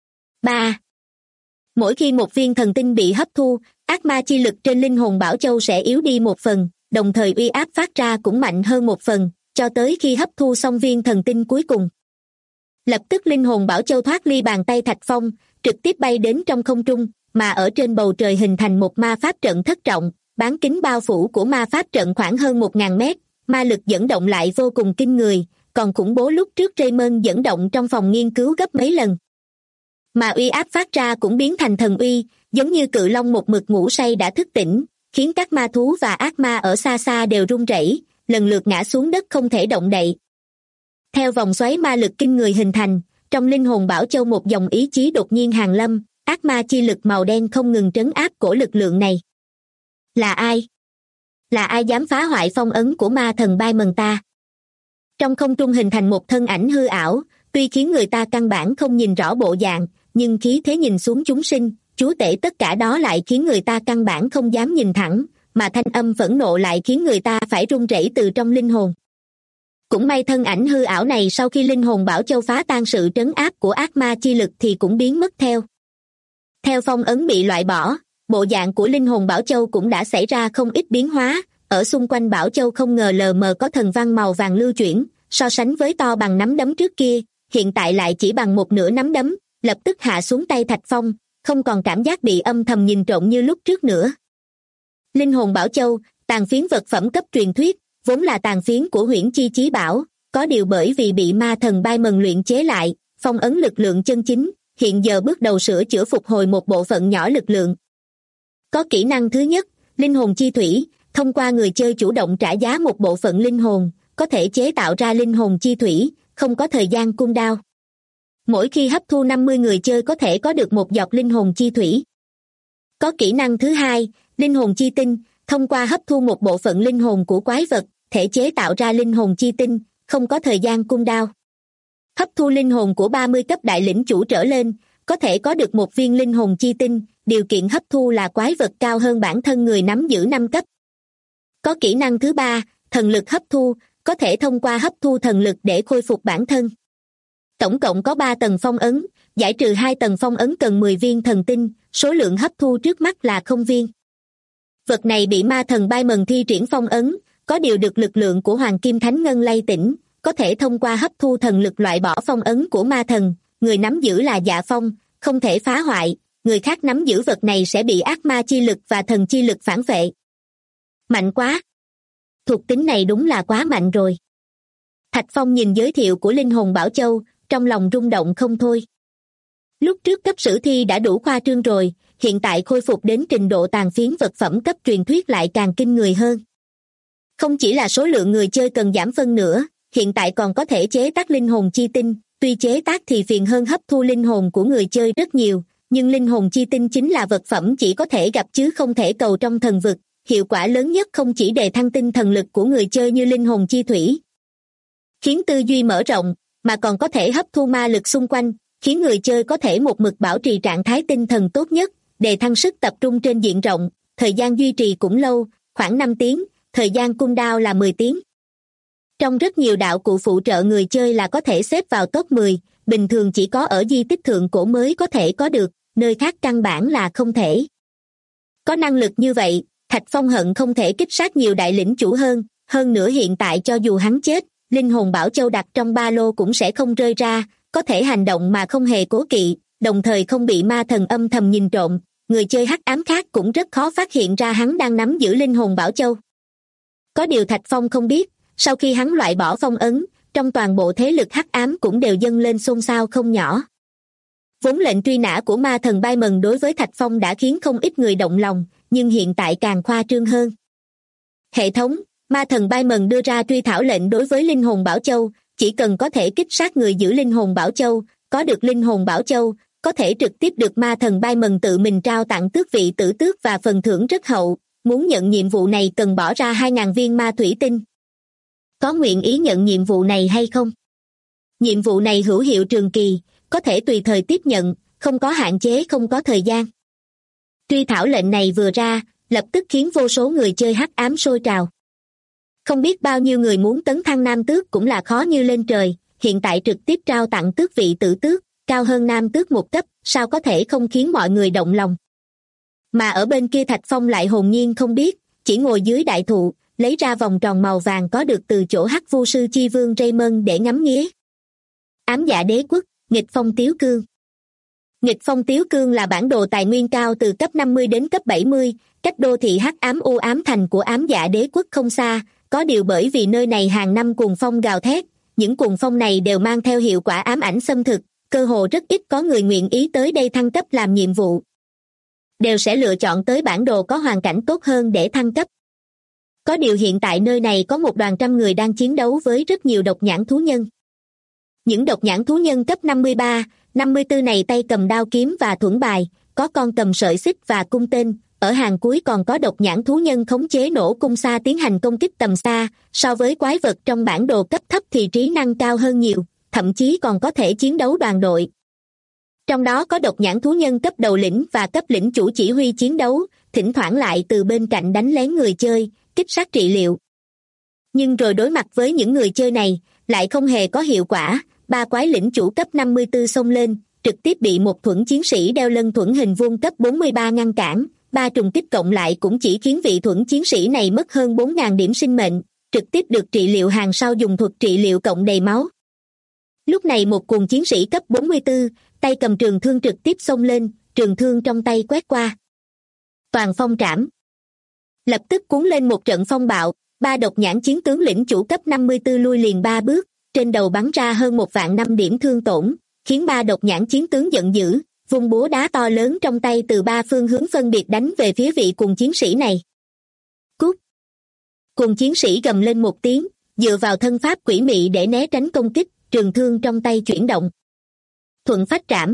3. Mỗi khi một viên thần tinh bị hấp thu, ác ma chi lực trên linh hồn Bảo Châu sẽ yếu đi một phần, đồng thời uy áp phát ra cũng mạnh hơn một phần, cho tới khi hấp thu xong viên thần tinh cuối cùng. Lập tức linh hồn Bảo Châu thoát ly bàn tay Thạch Phong, trực tiếp bay đến trong không trung, mà ở trên bầu trời hình thành một ma pháp trận thất trọng, bán kính bao phủ của ma pháp trận khoảng hơn 1000 mét, ma lực dẫn động lại vô cùng kinh người, còn khủng bố lúc trước Raymond dẫn động trong phòng nghiên cứu gấp mấy lần. Mà uy áp phát ra cũng biến thành thần uy, giống như cự long một mực ngủ say đã thức tỉnh, khiến các ma thú và ác ma ở xa xa đều run rẩy, lần lượt ngã xuống đất không thể động đậy. Theo vòng xoáy ma lực kinh người hình thành, trong linh hồn Bảo Châu một dòng ý chí đột nhiên hàng lâm, ác ma chi lực màu đen không ngừng trấn áp cổ lực lượng này. Là ai? Là ai dám phá hoại phong ấn của ma thần Baimon ta? Trong không trung hình thành một thân ảnh hư ảo, tuy khiến người ta căn bản không nhìn rõ bộ dạng, nhưng khí thế nhìn xuống chúng sinh, chúa tể tất cả đó lại khiến người ta căn bản không dám nhìn thẳng, mà thanh âm phẫn nộ lại khiến người ta phải run rẩy từ trong linh hồn. Cũng may thân ảnh hư ảo này sau khi linh hồn Bảo Châu phá tan sự trấn áp của ác ma chi lực thì cũng biến mất theo. Theo phong ấn bị loại bỏ, bộ dạng của linh hồn Bảo Châu cũng đã xảy ra không ít biến hóa, ở xung quanh Bảo Châu không ngờ lờ mờ có thần văn màu vàng lưu chuyển, so sánh với to bằng nắm đấm trước kia, hiện tại lại chỉ bằng một nửa nắm đấm, lập tức hạ xuống tay Thạch Phong, không còn cảm giác bị âm thầm nhìn trộm như lúc trước nữa. Linh hồn Bảo Châu, tàn phiến vật phẩm cấp truyền thuyết, vốn là tàn phiến của Huyễn Chi Chí Bảo, có điều bởi vì bị ma thần Bai Mần luyện chế lại, phong ấn lực lượng chân chính, hiện giờ bước đầu sửa chữa phục hồi một bộ phận nhỏ lực lượng. Có kỹ năng thứ nhất, linh hồn chi thủy, thông qua người chơi chủ động trả giá một bộ phận linh hồn, có thể chế tạo ra linh hồn chi thủy, không có thời gian cooldown. Mỗi khi hấp thu 50 người chơi có thể có được một giọt linh hồn chi thủy. Có kỹ năng thứ hai, linh hồn chi tinh, thông qua hấp thu một bộ phận linh hồn của quái vật, thể chế tạo ra linh hồn chi tinh, không có thời gian cooldown. Hấp thu linh hồn của 30 cấp đại lĩnh chủ trở lên, có thể có được một viên linh hồn chi tinh, điều kiện hấp thu là quái vật cao hơn bản thân người nắm giữ 5 cấp. Có kỹ năng thứ ba, thần lực hấp thu, có thể thông qua hấp thu thần lực để khôi phục bản thân. Tổng cộng có 3 tầng phong ấn, giải trừ 2 tầng phong ấn cần 10 viên thần tinh, số lượng hấp thu trước mắt là 0 viên. Vật này bị ma thần Bai Mần thi triển phong ấn, có điều được lực lượng của Hoàng Kim Thánh Ngân lay tỉnh, có thể thông qua hấp thu thần lực loại bỏ phong ấn của ma thần, người nắm giữ là Dạ Phong, không thể phá hoại, người khác nắm giữ vật này sẽ bị ác ma chi lực và thần chi lực phản vệ. Mạnh quá! Thuộc tính này đúng là quá mạnh rồi. Thạch Phong nhìn giới thiệu của linh hồn Bảo Châu, trong lòng rung động không thôi. Lúc trước cấp sử thi đã đủ khoa trương rồi, hiện tại khôi phục đến trình độ tàn phiến vật phẩm cấp truyền thuyết lại càng kinh người hơn. Không chỉ là số lượng người chơi cần giảm phân nữa, hiện tại còn có thể chế tác linh hồn chi tinh, tuy chế tác thì phiền hơn hấp thu linh hồn của người chơi rất nhiều, nhưng linh hồn chi tinh chính là vật phẩm chỉ có thể gặp chứ không thể cầu trong thần vực, hiệu quả lớn nhất không chỉ đề thăng tinh thần lực của người chơi như linh hồn chi thủy, khiến tư duy mở rộng, mà còn có thể hấp thu ma lực xung quanh, khiến người chơi có thể một mực bảo trì trạng thái tinh thần tốt nhất, đề thăng sức tập trung trên diện rộng, thời gian duy trì cũng lâu, khoảng 5 tiếng, thời gian cooldown là 10 tiếng. Trong rất nhiều đạo cụ phụ trợ người chơi là có thể xếp vào top 10, bình thường chỉ có ở di tích thượng cổ mới có thể có được, nơi khác căn bản là không thể. Có năng lực như vậy, Thạch Phong hận không thể kích sát nhiều đại lĩnh chủ hơn nữa hiện tại cho dù hắn chết, linh hồn Bảo Châu đặt trong ba lô cũng sẽ không rơi ra, có thể hành động mà không hề cố kỵ, đồng thời không bị ma thần âm thầm nhìn trộm, người chơi hắc ám khác cũng rất khó phát hiện ra hắn đang nắm giữ linh hồn Bảo Châu. Có điều Thạch Phong không biết, sau khi hắn loại bỏ phong ấn, trong toàn bộ thế lực hắc ám cũng đều dâng lên xôn xao không nhỏ. Vốn lệnh truy nã của ma thần Bai Mần đối với Thạch Phong đã khiến không ít người động lòng, nhưng hiện tại càng khoa trương hơn. Hệ thống, ma thần Bai Mần đưa ra truy thảo lệnh đối với linh hồn Bảo Châu, chỉ cần có thể kích sát người giữ linh hồn Bảo Châu, có được linh hồn Bảo Châu, có thể trực tiếp được ma thần Bai Mần tự mình trao tặng tước vị tử tước và phần thưởng rất hậu, muốn nhận nhiệm vụ này cần bỏ ra 2.000 viên ma thủy tinh. Có nguyện ý nhận nhiệm vụ này hay không? Nhiệm vụ này hữu hiệu trường kỳ, có thể tùy thời tiếp nhận, không có hạn chế, không có thời gian. Truy thảo lệnh này vừa ra, lập tức khiến vô số người chơi hắc ám sôi trào. Không biết bao nhiêu người muốn tấn thăng nam tước cũng là khó như lên trời, hiện tại trực tiếp trao tặng tước vị tử tước, cao hơn nam tước một cấp, sao có thể không khiến mọi người động lòng. Mà ở bên kia Thạch Phong lại hồn nhiên không biết, chỉ ngồi dưới đại thụ, lấy ra vòng tròn màu vàng có được từ chỗ hắc vu sư chi vương Raymond để ngắm nghía. Ám Dạ Đế Quốc, Nghịch Phong Tiếu Cương. Nghịch Phong Tiếu Cương là bản đồ tài nguyên cao từ cấp 50 đến cấp 70, cách đô thị hắc ám u ám thành của Ám Dạ Đế Quốc không xa, có điều bởi vì nơi này hàng năm cuồng phong gào thét, những cuồng phong này đều mang theo hiệu quả ám ảnh xâm thực, cơ hồ rất ít có người nguyện ý tới đây thăng cấp làm nhiệm vụ. Đều sẽ lựa chọn tới bản đồ có hoàn cảnh tốt hơn để thăng cấp. Có điều hiện tại nơi này có một đoàn trăm người đang chiến đấu với rất nhiều độc nhãn thú nhân. Những độc nhãn thú nhân cấp 53, 54 này tay cầm đao kiếm và thuẫn bài, có con cầm sợi xích và cung tên, ở hàng cuối còn có độc nhãn thú nhân khống chế nổ cung xa tiến hành công kích tầm xa, so với quái vật trong bản đồ cấp thấp thì trí năng cao hơn nhiều, thậm chí còn có thể chiến đấu đoàn đội. Trong đó có độc nhãn thú nhân cấp đầu lĩnh và cấp lĩnh chủ chỉ huy chiến đấu, thỉnh thoảng lại từ bên cạnh đánh lén người chơi, kích sát trị liệu. Nhưng rồi đối mặt với những người chơi này, lại không hề có hiệu quả, ba quái lĩnh chủ cấp 54 xông lên, trực tiếp bị một thuẫn chiến sĩ đeo lân thuẫn hình vuông cấp 43 ngăn cản, ba trùng kích cộng lại cũng chỉ khiến vị thuẫn chiến sĩ này mất hơn 4.000 điểm sinh mệnh, trực tiếp được trị liệu hàng sau dùng thuật trị liệu cộng đầy máu. Lúc này một cuồng chiến sĩ cấp 44, tay cầm trường thương trực tiếp xông lên, trường thương trong tay quét qua. Toàn phong trảm. Lập tức cuốn lên một trận phong bạo, ba độc nhãn chiến tướng lĩnh chủ cấp 54 lui liền 3 bước, trên đầu bắn ra hơn 1.005 điểm thương tổn, khiến ba độc nhãn chiến tướng giận dữ, vung búa đá to lớn trong tay từ ba phương hướng phân biệt đánh về phía vị cuồng chiến sĩ này. Cút! Cuồng chiến sĩ gầm lên một tiếng, dựa vào thân pháp quỷ mị để né tránh công kích, trường thương trong tay chuyển động. Thuận phách trảm.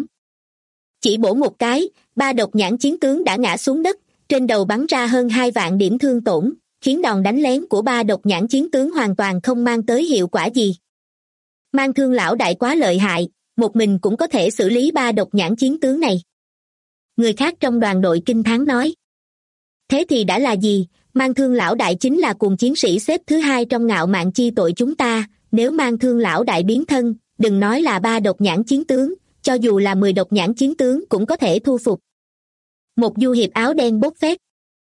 Chỉ bổ một cái, ba độc nhãn chiến tướng đã ngã xuống đất, trên đầu bắn ra hơn 2 vạn điểm thương tổn, khiến đòn đánh lén của ba độc nhãn chiến tướng hoàn toàn không mang tới hiệu quả gì. Mang thương lão đại quá lợi hại, một mình cũng có thể xử lý ba độc nhãn chiến tướng này. Người khác trong đoàn đội kinh thán nói. Thế thì đã là gì, mang thương lão đại chính là cuồng chiến sĩ xếp thứ 2 trong ngạo mạn chi tội chúng ta, nếu mang thương lão đại biến thân, đừng nói là ba độc nhãn chiến tướng, cho dù là 10 độc nhãn chiến tướng cũng có thể thu phục. Một du hiệp áo đen bốc phét.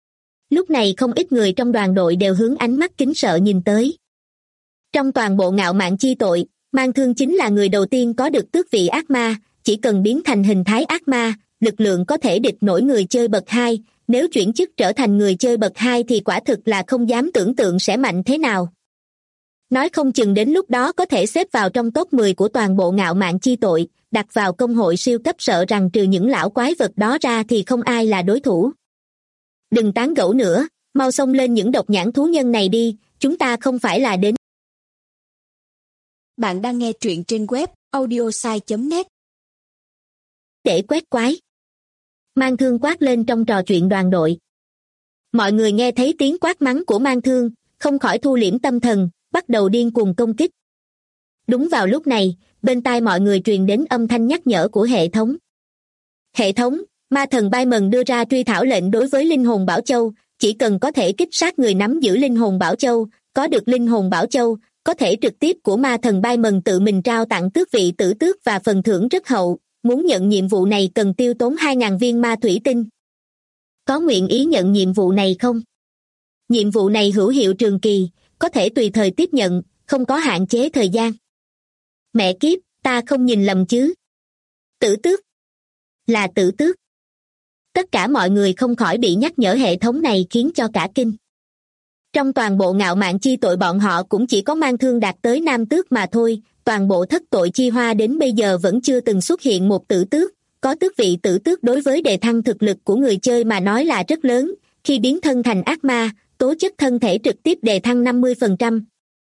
Lúc này không ít người trong đoàn đội đều hướng ánh mắt kính sợ nhìn tới. Trong toàn bộ ngạo mạn chi tội, mang thương chính là người đầu tiên có được tước vị ác ma, chỉ cần biến thành hình thái ác ma, lực lượng có thể địch nổi người chơi bậc 2, nếu chuyển chức trở thành người chơi bậc 2 thì quả thực là không dám tưởng tượng sẽ mạnh thế nào. Nói không chừng đến lúc đó có thể xếp vào trong top 10 của toàn bộ ngạo mạn chi tội, đặt vào công hội siêu cấp sợ rằng trừ những lão quái vật đó ra thì không ai là đối thủ. Đừng tán gẫu nữa, mau xông lên những độc nhãn thú nhân này đi, chúng ta không phải là đến.
Bạn đang nghe truyện trên web audiosai.net.
Để quét quái. Mang thương quát lên trong trò chuyện đoàn đội. Mọi người nghe thấy tiếng quát mắng của mang thương, không khỏi thu liễm tâm thần, bắt đầu điên cuồng công kích. Đúng vào lúc này, bên tai mọi người truyền đến âm thanh nhắc nhở của hệ thống. Hệ thống, ma thần Baimon đưa ra truy thảo lệnh đối với linh hồn Bảo Châu, chỉ cần có thể kích sát người nắm giữ linh hồn Bảo Châu, có được linh hồn Bảo Châu, có thể trực tiếp của ma thần Baimon tự mình trao tặng tước vị tử tước và phần thưởng rất hậu, muốn nhận nhiệm vụ này cần tiêu tốn 2.000 viên ma thủy tinh. Có nguyện ý nhận nhiệm vụ này không? Nhiệm vụ này hữu hiệu trường kỳ, có thể tùy thời tiếp nhận, không có hạn chế thời gian. Mẹ kiếp, ta không nhìn lầm chứ? Tử tước. Là tử tước. Tất cả mọi người không khỏi bị nhắc nhở hệ thống này khiến cho cả kinh. Trong toàn bộ ngạo mạn chi tội bọn họ cũng chỉ có mang thương đạt tới nam tước mà thôi, toàn bộ thất tội chi hoa đến bây giờ vẫn chưa từng xuất hiện một tử tước, có tước vị tử tước đối với đề thăng thực lực của người chơi mà nói là rất lớn, khi biến thân thành ác ma, tố chất thân thể trực tiếp đề thăng 50%.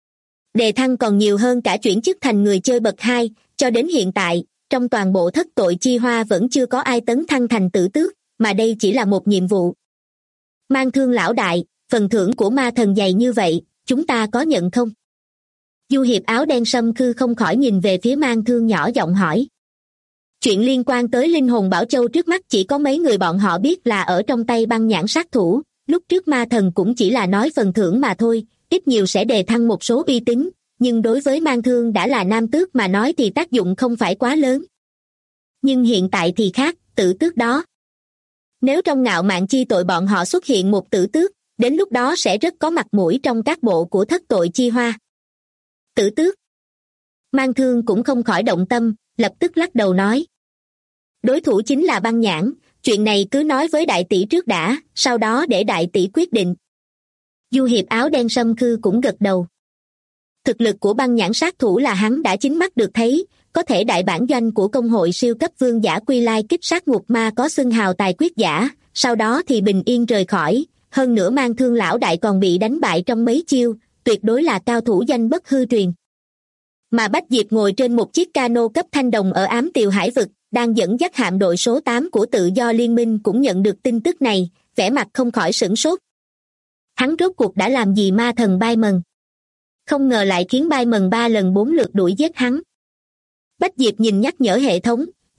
Đề thăng còn nhiều hơn cả chuyển chức thành người chơi bậc 2, cho đến hiện tại, trong toàn bộ thất tội chi hoa vẫn chưa có ai tấn thăng thành tử tước, mà đây chỉ là một nhiệm vụ. Mang thương lão đại, phần thưởng của ma thần dày như vậy, chúng ta có nhận không? Du hiệp áo đen sâm khư không khỏi nhìn về phía mang thương nhỏ giọng hỏi. Chuyện liên quan tới linh hồn Bảo Châu trước mắt chỉ có mấy người bọn họ biết là ở trong tay băng nhãn sát thủ, lúc trước ma thần cũng chỉ là nói phần thưởng mà thôi, ít nhiều sẽ đề thăng một số uy tín, nhưng đối với mang thương đã là nam tước mà nói thì tác dụng không phải quá lớn. Nhưng hiện tại thì khác, tử tước đó. Nếu trong ngạo mạn chi tội bọn họ xuất hiện một tử tước, đến lúc đó sẽ rất có mặt mũi trong các bộ của thất tội chi hoa. Tử tước. Mang thương cũng không khỏi động tâm, lập tức lắc đầu nói. Đối thủ chính là băng nhãn, chuyện này cứ nói với đại tỷ trước đã, sau đó để đại tỷ quyết định. Du hiệp áo đen sâm khư cũng gật đầu. Thực lực của băng nhãn sát thủ là hắn đã chính mắt được thấy, có thể đại bản doanh của công hội siêu cấp vương giả Quy Lai kích sát ngục ma có xưng hào tài quyết giả, sau đó thì bình yên rời khỏi, hơn nữa mang thương lão đại còn bị đánh bại trong mấy chiêu, tuyệt đối là cao thủ danh bất hư truyền. Mà Bách Diệp ngồi trên một chiếc cano cấp thanh đồng ở ám tiều hải vực, đang dẫn dắt hạm đội số 8 của tự do liên minh cũng nhận được tin tức này, vẻ mặt không khỏi sửng sốt. Hắn rốt cuộc đã làm gì ma thần Baimon? Không ngờ lại khiến Baimon 3 lần 4 lượt đuổi giết hắn. Bách Diệp nhìn nhắc nhở hệ thống,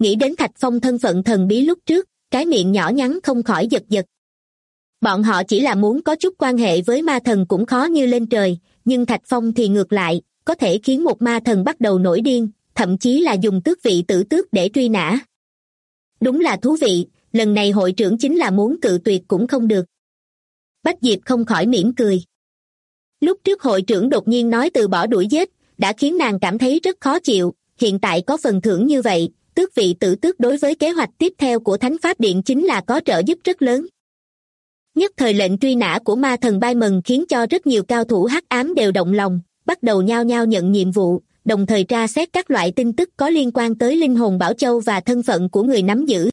nghĩ đến Thạch Phong thân phận thần bí lúc trước, cái miệng nhỏ nhắn không khỏi giật giật. Bọn họ chỉ là muốn có chút quan hệ với ma thần cũng khó như lên trời, nhưng Thạch Phong thì ngược lại, có thể khiến một ma thần bắt đầu nổi điên, thậm chí là dùng tước vị tử tước để truy nã. Đúng là thú vị, lần này hội trưởng chính là muốn cự tuyệt cũng không được. Bách Diệp không khỏi mỉm cười. Lúc trước hội trưởng đột nhiên nói từ bỏ đuổi giết, đã khiến nàng cảm thấy rất khó chịu, hiện tại có phần thưởng như vậy, tước vị tử tước đối với kế hoạch tiếp theo của Thánh Pháp Điện chính là có trợ giúp rất lớn. Nhất thời lệnh truy nã của ma thần Bai Mần khiến cho rất nhiều cao thủ hắc ám đều động lòng, bắt đầu nhao nhao nhận nhiệm vụ, đồng thời tra xét các loại tin tức có liên quan tới linh hồn Bảo Châu và thân phận của người nắm giữ.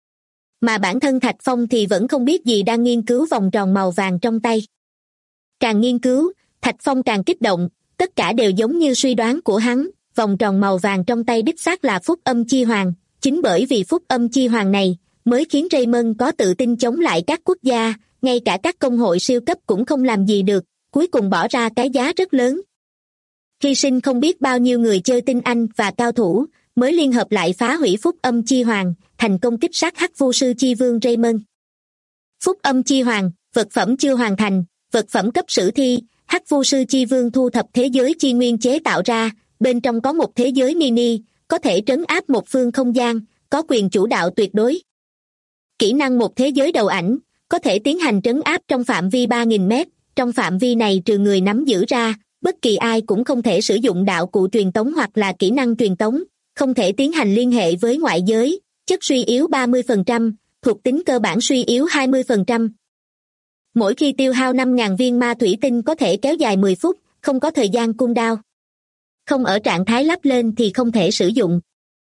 Mà bản thân Thạch Phong thì vẫn không biết gì đang nghiên cứu vòng tròn màu vàng trong tay. Càng nghiên cứu, Thạch Phong càng kích động, tất cả đều giống như suy đoán của hắn, vòng tròn màu vàng trong tay đích xác là Phúc Âm Chi Hoàng, chính bởi vì Phúc Âm Chi Hoàng này, mới khiến Raymond có tự tin chống lại các quốc gia, ngay cả các công hội siêu cấp cũng không làm gì được, cuối cùng bỏ ra cái giá rất lớn. Hy sinh không biết bao nhiêu người chơi tinh anh và cao thủ, mới liên hợp lại phá hủy Phúc Âm Chi Hoàng, thành công kích sát Hắc Vu Sư Chi Vương Raymond. Phúc Âm Chi Hoàng, vật phẩm chưa hoàn thành, vật phẩm cấp sử thi, Hắc Vu Sư Chi Vương thu thập thế giới chi nguyên chế tạo ra, bên trong có một thế giới mini, có thể trấn áp một phương không gian, có quyền chủ đạo tuyệt đối. Kỹ năng một thế giới đầu ảnh, có thể tiến hành trấn áp trong phạm vi 3.000 mét, trong phạm vi này trừ người nắm giữ ra, bất kỳ ai cũng không thể sử dụng đạo cụ truyền tống hoặc là kỹ năng truyền tống, không thể tiến hành liên hệ với ngoại giới, chất suy yếu 30%, thuộc tính cơ bản suy yếu 20%. Mỗi khi tiêu hao 5.000 viên ma thủy tinh có thể kéo dài 10 phút, không có thời gian cooldown. Không ở trạng thái lắp lên thì không thể sử dụng.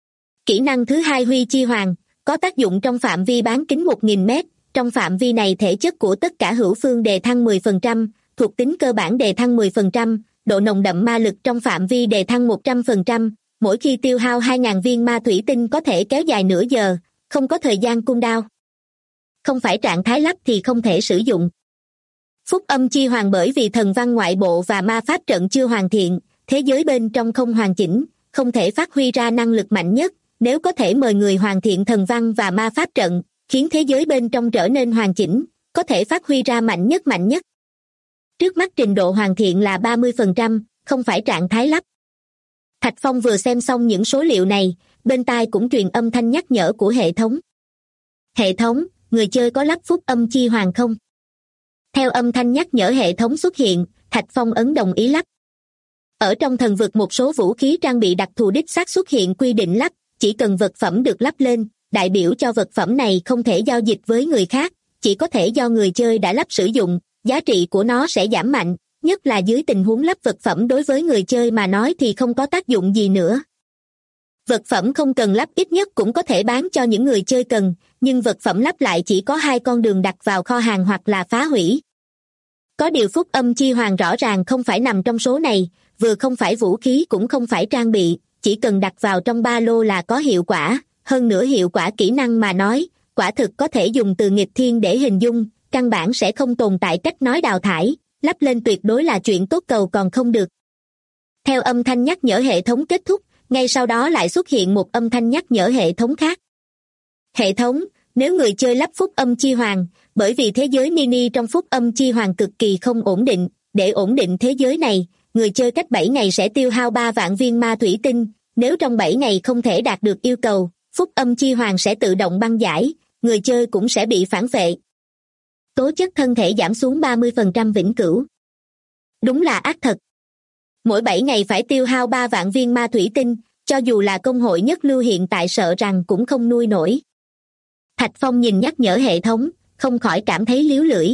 Kỹ năng thứ hai Huy Chi Hoàng, có tác dụng trong phạm vi bán kính 1.000 mét, trong phạm vi này thể chất của tất cả hữu phương đề thăng 10%, thuộc tính cơ bản đề thăng 10%, độ nồng đậm ma lực trong phạm vi đề thăng 100%, mỗi khi tiêu hao 2.000 viên ma thủy tinh có thể kéo dài nửa giờ, không có thời gian cooldown. Không phải trạng thái lắp thì không thể sử dụng. Phúc Âm Chi Hoàng bởi vì thần văn ngoại bộ và ma pháp trận chưa hoàn thiện, thế giới bên trong không hoàn chỉnh, không thể phát huy ra năng lực mạnh nhất, nếu có thể mời người hoàn thiện thần văn và ma pháp trận, khiến thế giới bên trong trở nên hoàn chỉnh, có thể phát huy ra mạnh nhất. Trước mắt trình độ hoàn thiện là 30%, không phải trạng thái lắp. Thạch Phong vừa xem xong những số liệu này, bên tai cũng truyền âm thanh nhắc nhở của hệ thống. Hệ thống, người chơi có lắp Phúc Âm Chi Hoàng không? Theo âm thanh nhắc nhở hệ thống xuất hiện, Thạch Phong ấn đồng ý lắp. Ở trong thần vực một số vũ khí trang bị đặc thù đích xác xuất hiện quy định lắp, chỉ cần vật phẩm được lắp lên, đại biểu cho vật phẩm này không thể giao dịch với người khác, chỉ có thể do người chơi đã lắp sử dụng, giá trị của nó sẽ giảm mạnh, nhất là dưới tình huống lắp vật phẩm đối với người chơi mà nói thì không có tác dụng gì nữa. Vật phẩm không cần lắp ít nhất cũng có thể bán cho những người chơi cần, nhưng vật phẩm lắp lại chỉ có 2 con đường đặt vào kho hàng hoặc là phá hủy. Có điều Phúc Âm Chi Hoàng rõ ràng không phải nằm trong số này, vừa không phải vũ khí cũng không phải trang bị, chỉ cần đặt vào trong ba lô là có hiệu quả, hơn nữa hiệu quả kỹ năng mà nói, quả thực có thể dùng từ nghịch thiên để hình dung, căn bản sẽ không tồn tại cách nói đào thải, lắp lên tuyệt đối là chuyện tốt cầu còn không được. Theo âm thanh nhắc nhở hệ thống kết thúc, ngay sau đó lại xuất hiện một âm thanh nhắc nhở hệ thống khác. Hệ thống, nếu người chơi lắp Phúc Âm Chi Hoàng, bởi vì thế giới mini trong Phúc Âm Chi Hoàng cực kỳ không ổn định, để ổn định thế giới này, người chơi cách 7 ngày sẽ tiêu hao 3 vạn viên ma thủy tinh, nếu trong 7 ngày không thể đạt được yêu cầu, Phúc Âm Chi Hoàng sẽ tự động băng giải, người chơi cũng sẽ bị phản vệ. Tố chất thân thể giảm xuống 30% vĩnh cửu. Đúng là ác thật. Mỗi 7 ngày phải tiêu hao 3 vạn viên ma thủy tinh, cho dù là công hội nhất lưu hiện tại sợ rằng cũng không nuôi nổi. Thạch Phong nhìn nhắc nhở hệ thống, không khỏi cảm thấy líu lưỡi.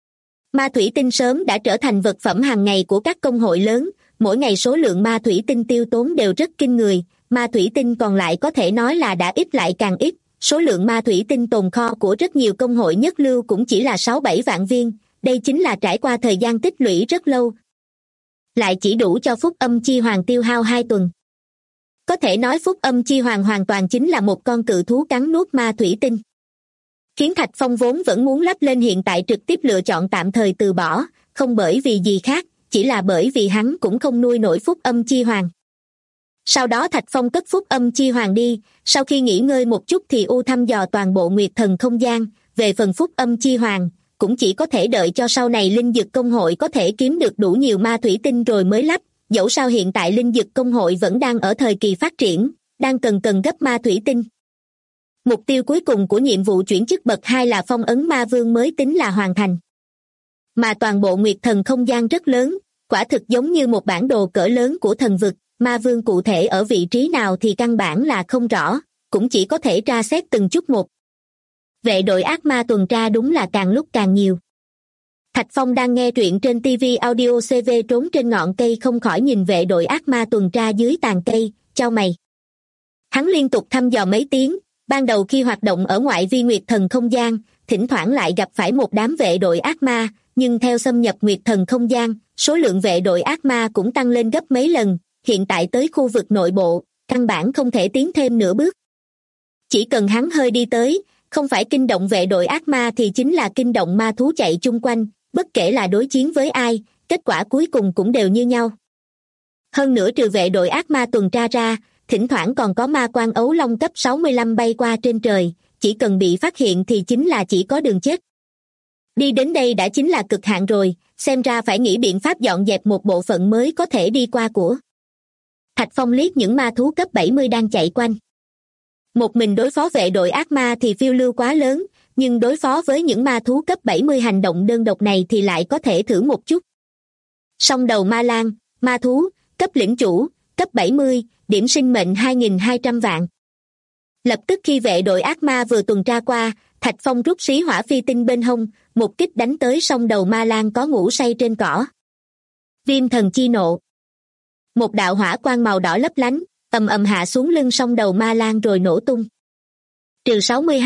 Ma thủy tinh sớm đã trở thành vật phẩm hàng ngày của các công hội lớn, mỗi ngày số lượng ma thủy tinh tiêu tốn đều rất kinh người, ma thủy tinh còn lại có thể nói là đã ít lại càng ít, số lượng ma thủy tinh tồn kho của rất nhiều công hội nhất lưu cũng chỉ là 6-7 vạn viên, đây chính là trải qua thời gian tích lũy rất lâu. Lại chỉ đủ cho Phúc Âm Chi Hoàng tiêu hao 2 tuần. Có thể nói Phúc Âm Chi Hoàng hoàn toàn chính là một con cự thú cắn nuốt ma thủy tinh. Khiến Thạch Phong vốn vẫn muốn lắp lên hiện tại trực tiếp lựa chọn tạm thời từ bỏ, không bởi vì gì khác, chỉ là bởi vì hắn cũng không nuôi nổi Phúc Âm Chi Hoàng. Sau đó Thạch Phong cất phúc âm chi hoàng đi, sau khi nghỉ ngơi một chút thì thăm dò toàn bộ Nguyệt Thần không gian, về phần phúc âm chi hoàng, cũng chỉ có thể đợi cho sau này linh dược công hội có thể kiếm được đủ nhiều ma thủy tinh rồi mới lắp, dẫu sao hiện tại linh dược công hội vẫn đang ở thời kỳ phát triển, đang cần gấp ma thủy tinh. Mục tiêu cuối cùng của nhiệm vụ chuyển chức bậc 2 là phong ấn ma vương mới tính là hoàn thành. Mà toàn bộ Nguyệt Thần không gian rất lớn, quả thực giống như một bản đồ cỡ lớn của thần vực, ma vương cụ thể ở vị trí nào thì căn bản là không rõ, cũng chỉ có thể tra xét từng chút một. Vệ đội ác ma tuần tra đúng là càng lúc càng nhiều. Thạch Phong đang nghe truyện trên TV Audio CV trốn trên ngọn cây không khỏi nhìn vệ đội ác ma tuần tra dưới tàn cây, chau mày. Hắn liên tục thăm dò mấy tiếng, ban đầu khi hoạt động ở ngoại vi Nguyệt Thần không gian, thỉnh thoảng lại gặp phải một đám vệ đội ác ma, nhưng theo xâm nhập Nguyệt Thần không gian, số lượng vệ đội ác ma cũng tăng lên gấp mấy lần, hiện tại tới khu vực nội bộ, căn bản không thể tiến thêm nửa bước. Chỉ cần hắn hơi đi tới, không phải kinh động vệ đội ác ma thì chính là kinh động ma thú chạy chung quanh, bất kể là đối chiến với ai, kết quả cuối cùng cũng đều như nhau. Hơn nữa trừ vệ đội ác ma tuần tra ra, thỉnh thoảng còn có ma quan ấu long cấp 65 bay qua trên trời, chỉ cần bị phát hiện thì chính là chỉ có đường chết. Đi đến đây đã chính là cực hạn rồi, xem ra phải nghĩ biện pháp dọn dẹp một bộ phận mới có thể đi qua của. Thạch Phong liếc những ma thú cấp 70 đang chạy quanh. Một mình đối phó vệ đội ác ma thì phiêu lưu quá lớn, nhưng đối phó với những ma thú cấp 70 hành động đơn độc này thì lại có thể thử một chút. Song đầu ma lang, ma thú, cấp lĩnh chủ, cấp 70, điểm sinh mệnh 2.200 vạn. Lập tức khi vệ đội ác ma vừa tuần tra qua, Thạch Phong rút xí hỏa phi tinh bên hông, một kích đánh tới song đầu ma lang có ngủ say trên cỏ. Viêm thần chi nộ. Một đạo hỏa quang màu đỏ lấp lánh, ầm ầm hạ xuống lưng song đầu ma lang rồi nổ tung. Trừ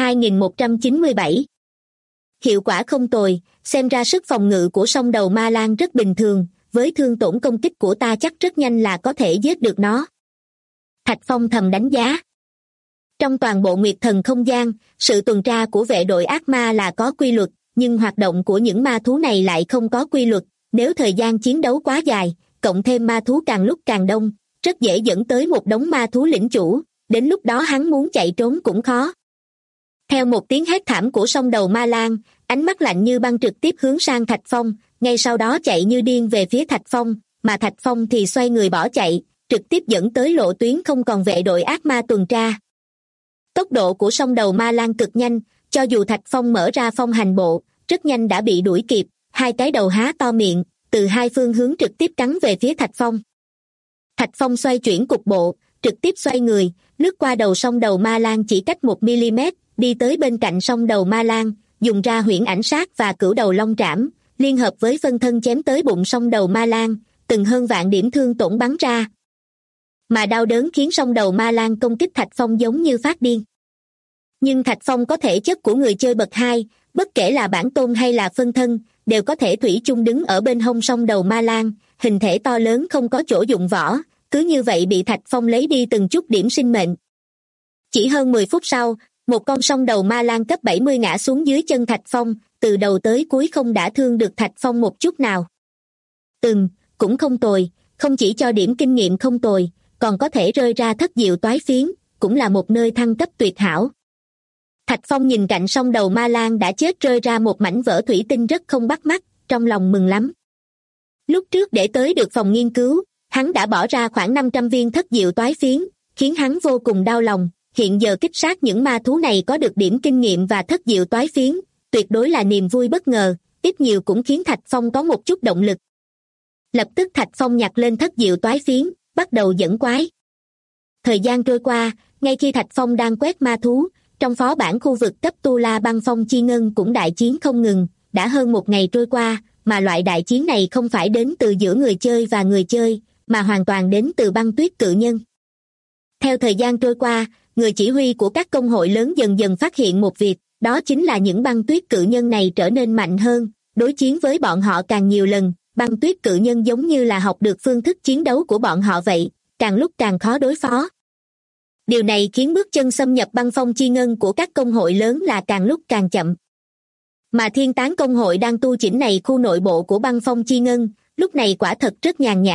62.197. Hiệu quả không tồi, xem ra sức phòng ngự của song đầu ma lang rất bình thường, với thương tổn công kích của ta chắc rất nhanh là có thể giết được nó. Thạch Phong thầm đánh giá. Trong toàn bộ Nguyệt Thần không gian, sự tuần tra của vệ đội ác ma là có quy luật, nhưng hoạt động của những ma thú này lại không có quy luật, nếu thời gian chiến đấu quá dài, cộng thêm ma thú càng lúc càng đông, rất dễ dẫn tới một đống ma thú lĩnh chủ, đến lúc đó hắn muốn chạy trốn cũng khó. Theo một tiếng hét thảm của song đầu ma lang, ánh mắt lạnh như băng trực tiếp hướng sang Thạch Phong, ngay sau đó chạy như điên về phía Thạch Phong, mà Thạch Phong thì xoay người bỏ chạy, trực tiếp dẫn tới lộ tuyến không còn vệ đội ác ma tuần tra. Tốc độ của song đầu ma lang cực nhanh, cho dù Thạch Phong mở ra phong hành bộ, rất nhanh đã bị đuổi kịp, hai cái đầu há to miệng, từ hai phương hướng trực tiếp cắn về phía Thạch Phong. Thạch Phong xoay chuyển cục bộ, trực tiếp xoay người, lướt qua đầu song đầu ma lang chỉ cách 1mm, đi tới bên cạnh song đầu ma lang, dùng ra huyễn ảnh sát và cửu đầu long trảm, liên hợp với phân thân chém tới bụng song đầu ma lang, từng hơn vạn điểm thương tổn bắn ra. Mà đau đớn khiến song đầu ma lang công kích Thạch Phong giống như phát điên. Nhưng Thạch Phong có thể chất của người chơi bậc 2, bất kể là bản tôn hay là phân thân, đều có thể thủy chung đứng ở bên hông song đầu ma lang, hình thể to lớn không có chỗ dụng võ, cứ như vậy bị Thạch Phong lấy đi từng chút điểm sinh mệnh. Chỉ hơn 10 phút sau, một con song đầu ma lang cấp 70 ngã xuống dưới chân Thạch Phong, từ đầu tới cuối không đả thương được Thạch Phong một chút nào. Cũng không tồi, không chỉ cho điểm kinh nghiệm không tồi, còn có thể rơi ra thất diệu toái phiến, cũng là một nơi thăng cấp tuyệt hảo. Thạch Phong nhìn cạnh song đầu ma lang đã chết rơi ra một mảnh vỡ thủy tinh rất không bắt mắt, trong lòng mừng lắm. Lúc trước để tới được phòng nghiên cứu, hắn đã bỏ ra khoảng 500 viên thất diệu toái phiến, khiến hắn vô cùng đau lòng. Hiện giờ kích sát những ma thú này có được điểm kinh nghiệm và thất diệu toái phiến, tuyệt đối là niềm vui bất ngờ, ít nhiều cũng khiến Thạch Phong có một chút động lực. Lập tức Thạch Phong nhặt lên thất diệu toái phiến, bắt đầu dẫn quái. Thời gian trôi qua, ngay khi Thạch Phong đang quét ma thú, trong phó bản khu vực cấp Tu La Băng Phong Chi Ngân cũng đại chiến không ngừng, đã hơn một ngày trôi qua, mà loại đại chiến này không phải đến từ giữa người chơi và người chơi, mà hoàn toàn đến từ băng tuyết cự nhân. Theo thời gian trôi qua, người chỉ huy của các công hội lớn dần dần phát hiện một việc, đó chính là những băng tuyết cự nhân này trở nên mạnh hơn, đối chiến với bọn họ càng nhiều lần, băng tuyết cự nhân giống như là học được phương thức chiến đấu của bọn họ vậy, càng lúc càng khó đối phó. Điều này khiến bước chân xâm nhập băng phong chi ngân của các công hội lớn là càng lúc càng chậm. Mà thiên tán công hội đang tu chỉnh này khu nội bộ của băng phong chi ngân, lúc này quả thật rất nhàn nhã,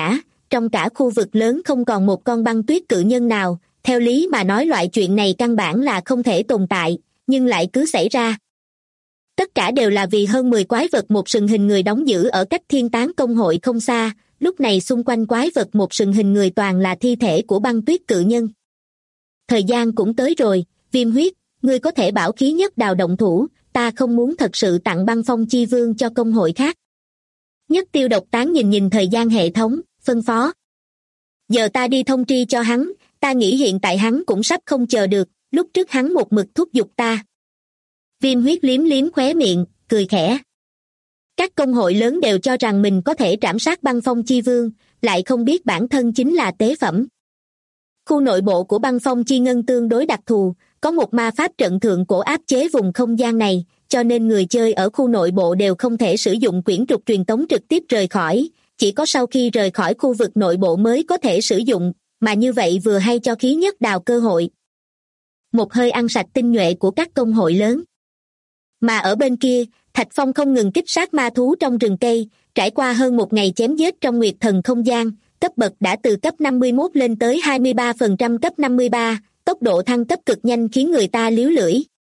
trong cả khu vực lớn không còn một con băng tuyết cự nhân nào. Theo lý mà nói loại chuyện này căn bản là không thể tồn tại, nhưng lại cứ xảy ra. Tất cả đều là vì hơn 10 quái vật một sừng hình người đóng giữ ở cách Thiên Tán Công hội không xa. Lúc này xung quanh quái vật một sừng hình người toàn là thi thể của băng tuyết cự nhân. Thời gian cũng tới rồi, Viêm Huyết, ngươi có thể bảo Khí Nhất Đào động thủ, ta không muốn thật sự tặng băng phong chi vương cho công hội khác. Nhất Tiêu Độc Tán nhìn thời gian hệ thống, phân phó. Giờ ta đi thông tri cho hắn, ta nghĩ hiện tại hắn cũng sắp không chờ được, lúc trước hắn một mực thúc giục ta. Viêm Huyết liếm liếm khóe miệng, cười khẽ. Các công hội lớn đều cho rằng mình có thể trảm sát băng phong chi vương, lại không biết bản thân chính là tế phẩm. Khu nội bộ của băng phong chi ngân tương đối đặc thù, có một ma pháp trận thượng cổ áp chế vùng không gian này, cho nên người chơi ở khu nội bộ đều không thể sử dụng quyển trục truyền tống trực tiếp rời khỏi, chỉ có sau khi rời khỏi khu vực nội bộ mới có thể sử dụng, mà như vậy vừa hay cho Khí Nhất Đào cơ hội. Một hơi ăn sạch tinh nhuệ của các công hội lớn. Mà ở bên kia, Thạch Phong không ngừng kích sát ma thú trong rừng cây, trải qua hơn một ngày chém giết trong Nguyệt Thần không gian, cấp bậc đã từ cấp 51 lên tới 23% cấp 53, tốc độ thăng cấp cực nhanh khiến người ta líu lưỡi.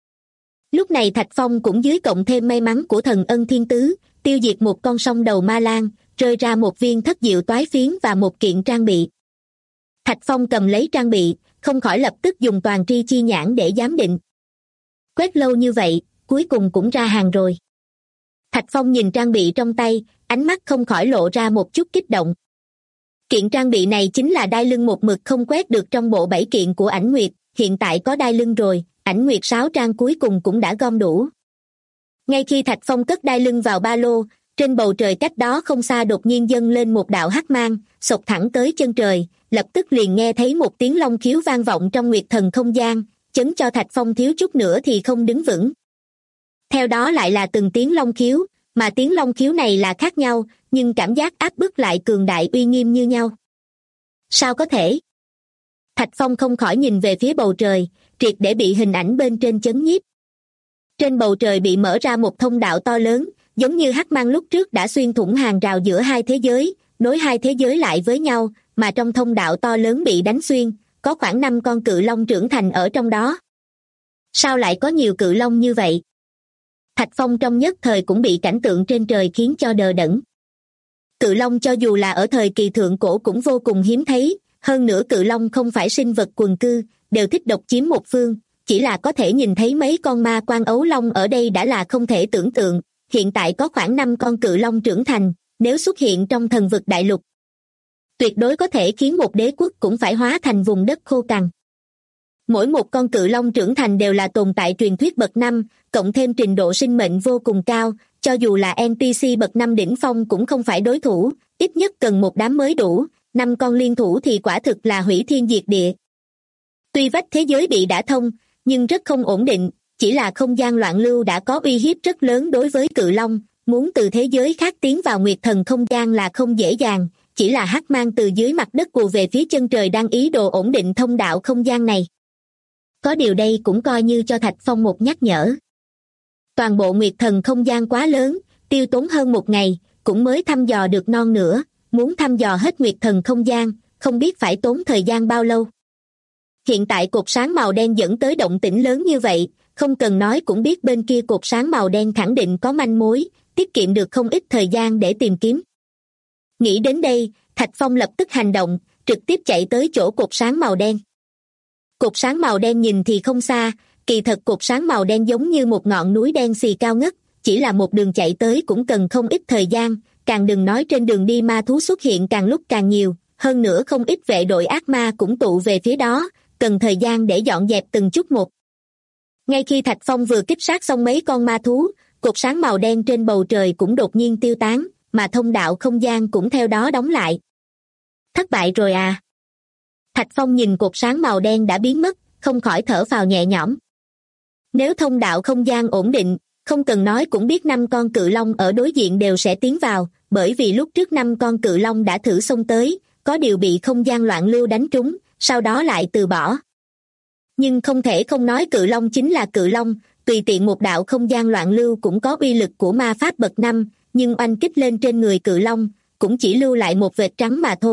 Lúc này Thạch Phong cũng dưới cộng thêm may mắn của thần ân thiên tứ, tiêu diệt một con song đầu ma lang, rơi ra một viên thất diệu toái phiến và một kiện trang bị. Thạch Phong cầm lấy trang bị, không khỏi lập tức dùng toàn tri chi nhãn để giám định. Quét lâu như vậy, cuối cùng cũng ra hàng rồi. Thạch Phong nhìn trang bị trong tay, ánh mắt không khỏi lộ ra một chút kích động. Kiện trang bị này chính là đai lưng một mực không quét được trong bộ 7 kiện của Ảnh Nguyệt, hiện tại có đai lưng rồi, Ảnh Nguyệt 6 trang cuối cùng cũng đã gom đủ. Ngay khi Thạch Phong cất đai lưng vào ba lô, trên bầu trời cách đó không xa đột nhiên dâng lên một đạo hắc mang, xộc thẳng tới chân trời, lập tức liền nghe thấy một tiếng long khiếu vang vọng trong Nguyệt Thần không gian, chấn cho Thạch Phong thiếu chút nữa thì không đứng vững. Theo đó lại là từng tiếng long khiếu, mà tiếng long khiếu này là khác nhau, nhưng cảm giác áp bức lại cường đại uy nghiêm như nhau. Sao có thể? Thạch Phong không khỏi nhìn về phía bầu trời, triệt để bị hình ảnh bên trên chấn nhiếp. Trên bầu trời bị mở ra một thông đạo to lớn, giống như hắc mang lúc trước đã xuyên thủng hàng rào giữa hai thế giới, nối hai thế giới lại với nhau, mà trong thông đạo to lớn bị đánh xuyên, có khoảng 5 con cự long trưởng thành ở trong đó. Sao lại có nhiều cự long như vậy? Thạch Phong trong nhất thời cũng bị cảnh tượng trên trời khiến cho đờ đẫn. Cự long cho dù là ở thời kỳ thượng cổ cũng vô cùng hiếm thấy, hơn nữa cự long không phải sinh vật quần cư, đều thích độc chiếm một phương, chỉ là có thể nhìn thấy mấy con ma quan ấu long ở đây đã là không thể tưởng tượng, hiện tại có khoảng 5 con cự long trưởng thành, nếu xuất hiện trong thần vực đại lục, tuyệt đối có thể khiến một đế quốc cũng phải hóa thành vùng đất khô cằn. Mỗi một con cự long trưởng thành đều là tồn tại truyền thuyết bậc 5, cộng thêm trình độ sinh mệnh vô cùng cao, cho dù là NPC bậc 5 đỉnh phong cũng không phải đối thủ, ít nhất cần một đám mới đủ, 5 con liên thủ thì quả thực là hủy thiên diệt địa. Tuy vách thế giới bị đả thông, nhưng rất không ổn định, chỉ là không gian loạn lưu đã có uy hiếp rất lớn đối với cự long, muốn từ thế giới khác tiến vào Nguyệt Thần không gian là không dễ dàng, chỉ là hắc mang từ dưới mặt đất ùa về phía chân trời đang ý đồ ổn định thông đạo không gian này. Có điều đây cũng coi như cho Thạch Phong một nhắc nhở. Toàn bộ Nguyệt Thần không gian quá lớn, tiêu tốn hơn một ngày, cũng mới thăm dò được non nữa, muốn thăm dò hết Nguyệt Thần không gian, không biết phải tốn thời gian bao lâu. Hiện tại cột sáng màu đen dẫn tới động tĩnh lớn như vậy, không cần nói cũng biết bên kia cột sáng màu đen khẳng định có manh mối, tiết kiệm được không ít thời gian để tìm kiếm. Nghĩ đến đây, Thạch Phong lập tức hành động, trực tiếp chạy tới chỗ cột sáng màu đen. Cột sáng màu đen nhìn thì không xa, kỳ thật cột sáng màu đen giống như một ngọn núi đen xì cao ngất, chỉ là một đường chạy tới cũng cần không ít thời gian, càng đừng nói trên đường đi ma thú xuất hiện càng lúc càng nhiều, hơn nữa không ít vệ đội ác ma cũng tụ về phía đó, cần thời gian để dọn dẹp từng chút một. Ngay khi Thạch Phong vừa kích sát xong mấy con ma thú, cột sáng màu đen trên bầu trời cũng đột nhiên tiêu tán, mà thông đạo không gian cũng theo đó đóng lại. Thất bại rồi à? Thạch Phong nhìn cột sáng màu đen đã biến mất, không khỏi thở phào nhẹ nhõm. Nếu thông đạo không gian ổn định, không cần nói cũng biết 5 con cự long ở đối diện đều sẽ tiến vào, bởi vì lúc trước 5 con cự long đã thử xông tới, có điều bị không gian loạn lưu đánh trúng, sau đó lại từ bỏ. Nhưng không thể không nói cự long chính là cự long, tùy tiện một đạo không gian loạn lưu cũng có uy lực của ma pháp bậc 5, nhưng oanh kích lên trên người cự long, cũng chỉ lưu lại một vệt trắng mà thôi,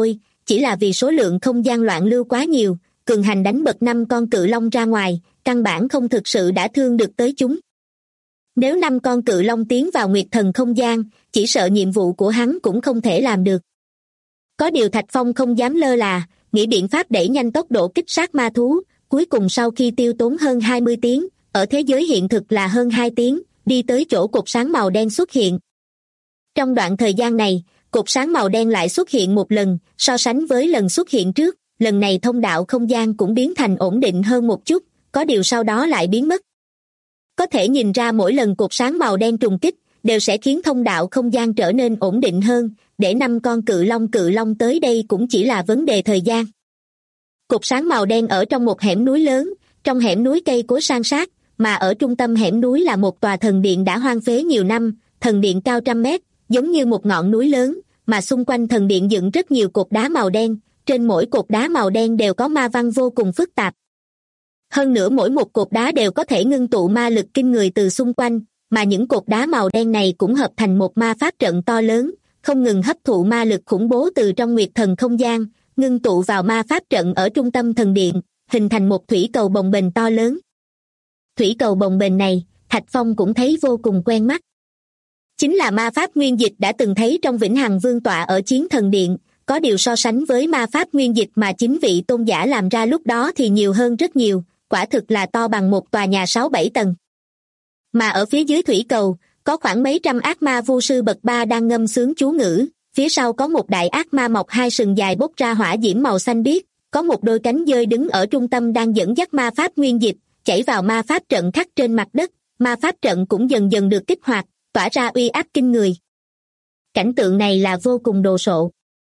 chỉ là vì số lượng không gian loạn lưu quá nhiều, cường hành đánh bật 5 con cự long ra ngoài, căn bản không thực sự đã thương được tới chúng. Nếu 5 con cự long tiến vào Nguyệt Thần không gian, chỉ sợ nhiệm vụ của hắn cũng không thể làm được. Có điều Thạch Phong không dám lơ là, nghĩ biện pháp đẩy nhanh tốc độ kích sát ma thú, cuối cùng sau khi tiêu tốn hơn 20 tiếng, ở thế giới hiện thực là hơn 2 tiếng, đi tới chỗ cột sáng màu đen xuất hiện. Trong đoạn thời gian này, cột sáng màu đen lại xuất hiện một lần, so sánh với lần xuất hiện trước, lần này thông đạo không gian cũng biến thành ổn định hơn một chút, có điều sau đó lại biến mất. Có thể nhìn ra mỗi lần cột sáng màu đen trùng kích, đều sẽ khiến thông đạo không gian trở nên ổn định hơn, để 5 con cự long tới đây cũng chỉ là vấn đề thời gian. Cột sáng màu đen ở trong một hẻm núi lớn, trong hẻm núi cây cối san sát, mà ở trung tâm hẻm núi là một tòa thần điện đã hoang phế nhiều năm, thần điện cao trăm mét, giống như một ngọn núi lớn, mà xung quanh thần điện dựng rất nhiều cột đá màu đen, trên mỗi cột đá màu đen đều có ma văn vô cùng phức tạp. Hơn nữa mỗi một cột đá đều có thể ngưng tụ ma lực kinh người từ xung quanh, mà những cột đá màu đen này cũng hợp thành một ma pháp trận to lớn, không ngừng hấp thụ ma lực khủng bố từ trong Nguyệt Thần không gian, ngưng tụ vào ma pháp trận ở trung tâm thần điện, hình thành một thủy cầu bồng bềnh to lớn. Thủy cầu bồng bềnh này, Thạch Phong cũng thấy vô cùng quen mắt. Chính là ma pháp nguyên dịch đã từng thấy trong Vĩnh Hằng Vương tọa ở Chiến Thần Điện, có điều so sánh với ma pháp nguyên dịch mà chính vị tôn giả làm ra lúc đó thì nhiều hơn rất nhiều, quả thực là to bằng một tòa nhà 6-7 tầng. Mà ở phía dưới thủy cầu, có khoảng mấy trăm ác ma vu sư bậc 3 đang ngâm sướng chú ngữ, phía sau có một đại ác ma mọc 2 sừng dài bốc ra hỏa diễm màu xanh biếc, có một đôi cánh dơi đứng ở trung tâm đang dẫn dắt ma pháp nguyên dịch, chảy vào ma pháp trận khắc trên mặt đất, ma pháp trận cũng dần dần được kích hoạt, tỏa ra uy áp kinh người. Cảnh tượng này là vô cùng đồ sộ.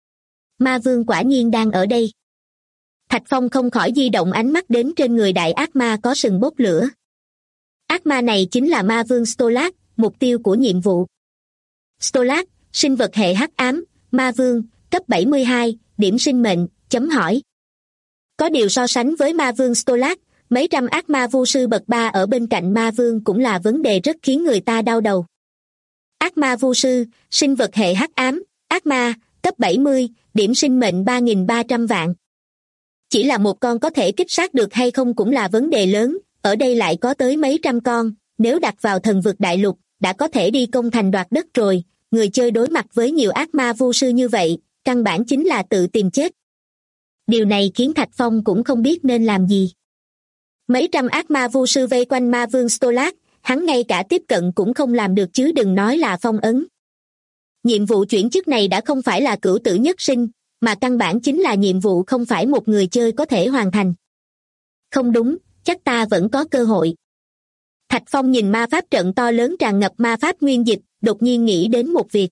Ma vương quả nhiên đang ở đây. Thạch Phong không khỏi di động ánh mắt đến trên người đại ác ma có sừng bốc lửa. Ác ma này chính là ma vương Stolat, mục tiêu của nhiệm vụ. Stolat, sinh vật hệ hắc ám, ma vương, cấp 72, điểm sinh mệnh, chấm hỏi. Có điều so sánh với ma vương Stolat, mấy trăm ác ma vu sư bậc 3 ở bên cạnh ma vương cũng là vấn đề rất khiến người ta đau đầu. Ác ma vu sư, sinh vật hệ hắc ám, ác ma, cấp 70, điểm sinh mệnh 3.300 vạn. Chỉ là một con có thể kích sát được hay không cũng là vấn đề lớn, ở đây lại có tới mấy trăm con, nếu đặt vào thần vực đại lục, đã có thể đi công thành đoạt đất rồi, người chơi đối mặt với nhiều ác ma vu sư như vậy, căn bản chính là tự tìm chết. Điều này khiến Thạch Phong cũng không biết nên làm gì. Mấy trăm ác ma vu sư vây quanh ma vương Stolat, hắn ngay cả tiếp cận cũng không làm được chứ đừng nói là phong ấn. Nhiệm vụ chuyển chức này đã không phải là cửu tử nhất sinh, mà căn bản chính là nhiệm vụ không phải một người chơi có thể hoàn thành. Không đúng, chắc ta vẫn có cơ hội. Thạch Phong nhìn ma pháp trận to lớn tràn ngập ma pháp nguyên dịch, đột nhiên nghĩ đến một việc.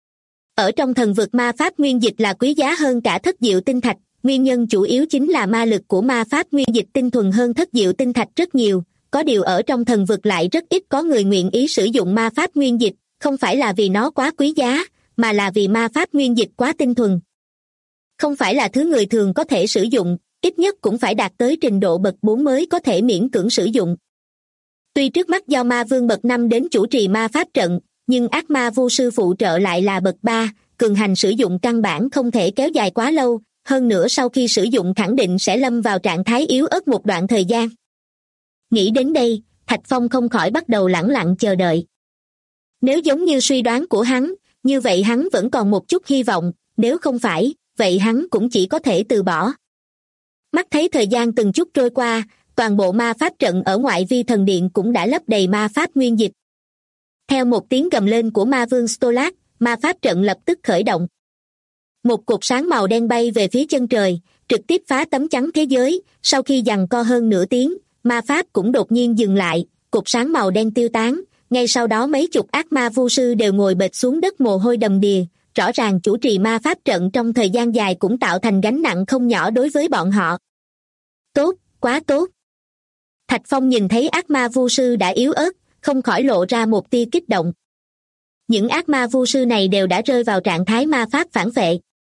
Ở trong thần vực ma pháp nguyên dịch là quý giá hơn cả thất diệu tinh thạch, nguyên nhân chủ yếu chính là ma lực của ma pháp nguyên dịch tinh thuần hơn thất diệu tinh thạch rất nhiều, có điều ở trong thần vực lại rất ít có người nguyện ý sử dụng ma pháp nguyên dịch, không phải là vì nó quá quý giá, mà là vì ma pháp nguyên dịch quá tinh thuần. Không phải là thứ người thường có thể sử dụng, ít nhất cũng phải đạt tới trình độ bậc 4 mới có thể miễn cưỡng sử dụng. Tuy trước mắt do ma vương bậc 5 đến chủ trì ma pháp trận, nhưng ác ma vu sư phụ trợ lại là bậc 3, cường hành sử dụng căn bản không thể kéo dài quá lâu, hơn nữa sau khi sử dụng khẳng định sẽ lâm vào trạng thái yếu ớt một đoạn thời gian. Nghĩ đến đây, Thạch Phong không khỏi bắt đầu lẳng lặng chờ đợi. Nếu giống như suy đoán của hắn, như vậy hắn vẫn còn một chút hy vọng, nếu không phải, vậy hắn cũng chỉ có thể từ bỏ. Mắt thấy thời gian từng chút trôi qua, toàn bộ ma pháp trận ở ngoại vi thần điện cũng đã lấp đầy ma pháp nguyên dịch. Theo một tiếng gầm lên của ma vương Stolat, ma pháp trận lập tức khởi động. Một cột sáng màu đen bay về phía chân trời, trực tiếp phá tấm chắn thế giới, sau khi giằng co hơn nửa tiếng, ma pháp cũng đột nhiên dừng lại, cột sáng màu đen tiêu tán, ngay sau đó mấy chục ác ma vu sư đều ngồi bệt xuống đất mồ hôi đầm đìa, rõ ràng chủ trì ma pháp trận trong thời gian dài cũng tạo thành gánh nặng không nhỏ đối với bọn họ. Tốt, quá tốt. Thạch Phong nhìn thấy ác ma vu sư đã yếu ớt, không khỏi lộ ra một tia kích động. Những ác ma vu sư này đều đã rơi vào trạng thái ma pháp phản vệ.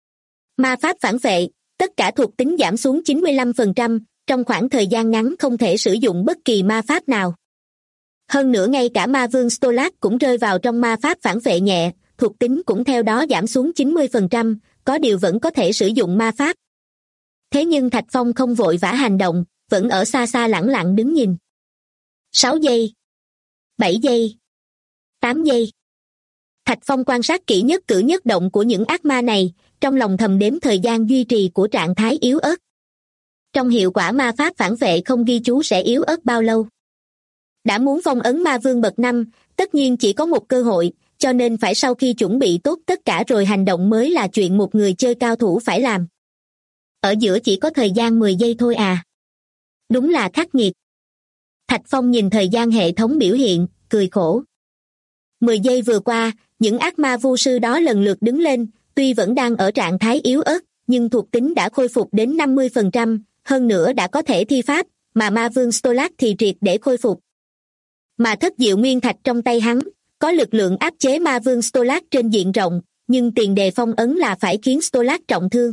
Ma pháp phản vệ, tất cả thuộc tính giảm xuống 95%, trong khoảng thời gian ngắn không thể sử dụng bất kỳ ma pháp nào. Hơn nữa ngay cả ma vương Stolat cũng rơi vào trong ma pháp phản vệ nhẹ, thuộc tính cũng theo đó giảm xuống 90%, có điều vẫn có thể sử dụng ma pháp. Thế nhưng Thạch Phong không vội vã hành động, vẫn ở xa xa lẳng lặng đứng nhìn. 6 giây, 7 giây, 8 giây. Thạch Phong quan sát kỹ nhất cử nhất động của những ác ma này, trong lòng thầm đếm thời gian duy trì của trạng thái yếu ớt. Trong hiệu quả ma pháp phản vệ không ghi chú sẽ yếu ớt bao lâu. Đã muốn phong ấn ma vương bậc 5, tất nhiên chỉ có một cơ hội, cho nên phải sau khi chuẩn bị tốt tất cả rồi hành động mới là chuyện một người chơi cao thủ phải làm. Ở giữa chỉ có thời gian 10 giây thôi à. Đúng là khắc nghiệt. Thạch Phong nhìn thời gian hệ thống biểu hiện, cười khổ. 10 giây vừa qua, những ác ma vu sư đó lần lượt đứng lên, tuy vẫn đang ở trạng thái yếu ớt, nhưng thuộc tính đã khôi phục đến 50%, hơn nữa đã có thể thi pháp, mà ma vương Stolark thì triệt để khôi phục. Mà thất diệu nguyên thạch trong tay hắn, có lực lượng áp chế ma vương Stolark trên diện rộng, nhưng tiền đề phong ấn là phải khiến Stolark trọng thương.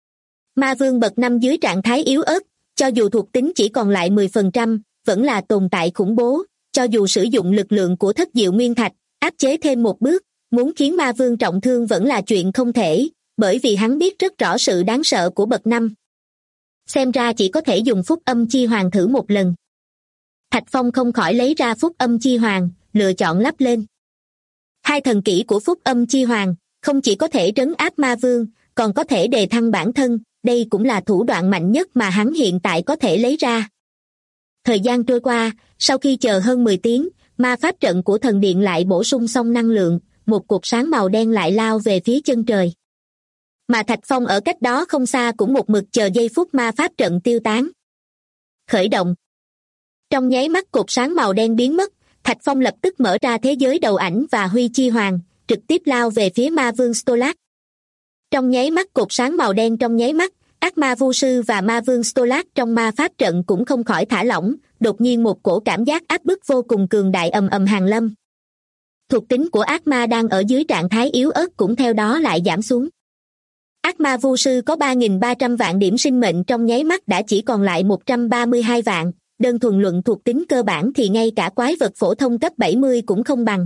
Ma vương bậc 5 dưới trạng thái yếu ớt, cho dù thuộc tính chỉ còn lại 10%, vẫn là tồn tại khủng bố, cho dù sử dụng lực lượng của thất diệu nguyên thạch, áp chế thêm một bước, muốn khiến ma vương trọng thương vẫn là chuyện không thể, bởi vì hắn biết rất rõ sự đáng sợ của bậc 5. Xem ra chỉ có thể dùng phúc âm chi hoàng thử một lần. Thạch Phong không khỏi lấy ra phúc âm chi hoàng, lựa chọn lắp lên. Hai thần kỹ của phúc âm chi hoàng, không chỉ có thể trấn áp ma vương, còn có thể đề thăng bản thân, đây cũng là thủ đoạn mạnh nhất mà hắn hiện tại có thể lấy ra. Thời gian trôi qua, sau khi chờ hơn 10 tiếng, ma pháp trận của thần điện lại bổ sung xong năng lượng, một cột sáng màu đen lại lao về phía chân trời. Mà Thạch Phong ở cách đó không xa cũng một mực chờ giây phút ma pháp trận tiêu tán. Khởi động. Trong nháy mắt cột sáng màu đen biến mất, Thạch Phong lập tức mở ra thế giới đầu ảnh và huy chi hoàng, trực tiếp lao về phía ma vương Stolark. Trong nháy mắt cột sáng màu đen trong nháy mắt, ác ma vu sư và ma vương Stolark trong ma pháp trận cũng không khỏi thả lỏng, đột nhiên một cổ cảm giác áp bức vô cùng cường đại ầm ầm hàng lâm. Thuộc tính của ác ma đang ở dưới trạng thái yếu ớt cũng theo đó lại giảm xuống. Ác ma vu sư có 3.300 vạn điểm sinh mệnh trong nháy mắt đã chỉ còn lại 132 vạn, đơn thuần luận thuộc tính cơ bản thì ngay cả quái vật phổ thông cấp 70 cũng không bằng.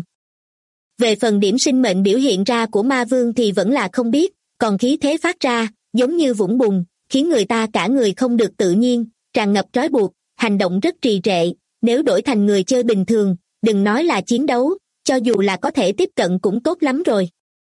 Về phần điểm sinh mệnh biểu hiện ra của ma vương thì vẫn là không biết, còn khí thế phát ra, giống như vũng bùn, khiến người ta cả người không được tự nhiên, tràn ngập trói buộc, hành động rất trì trệ, nếu đổi thành người chơi bình thường, đừng nói là chiến đấu, cho dù là có thể tiếp cận cũng tốt lắm rồi.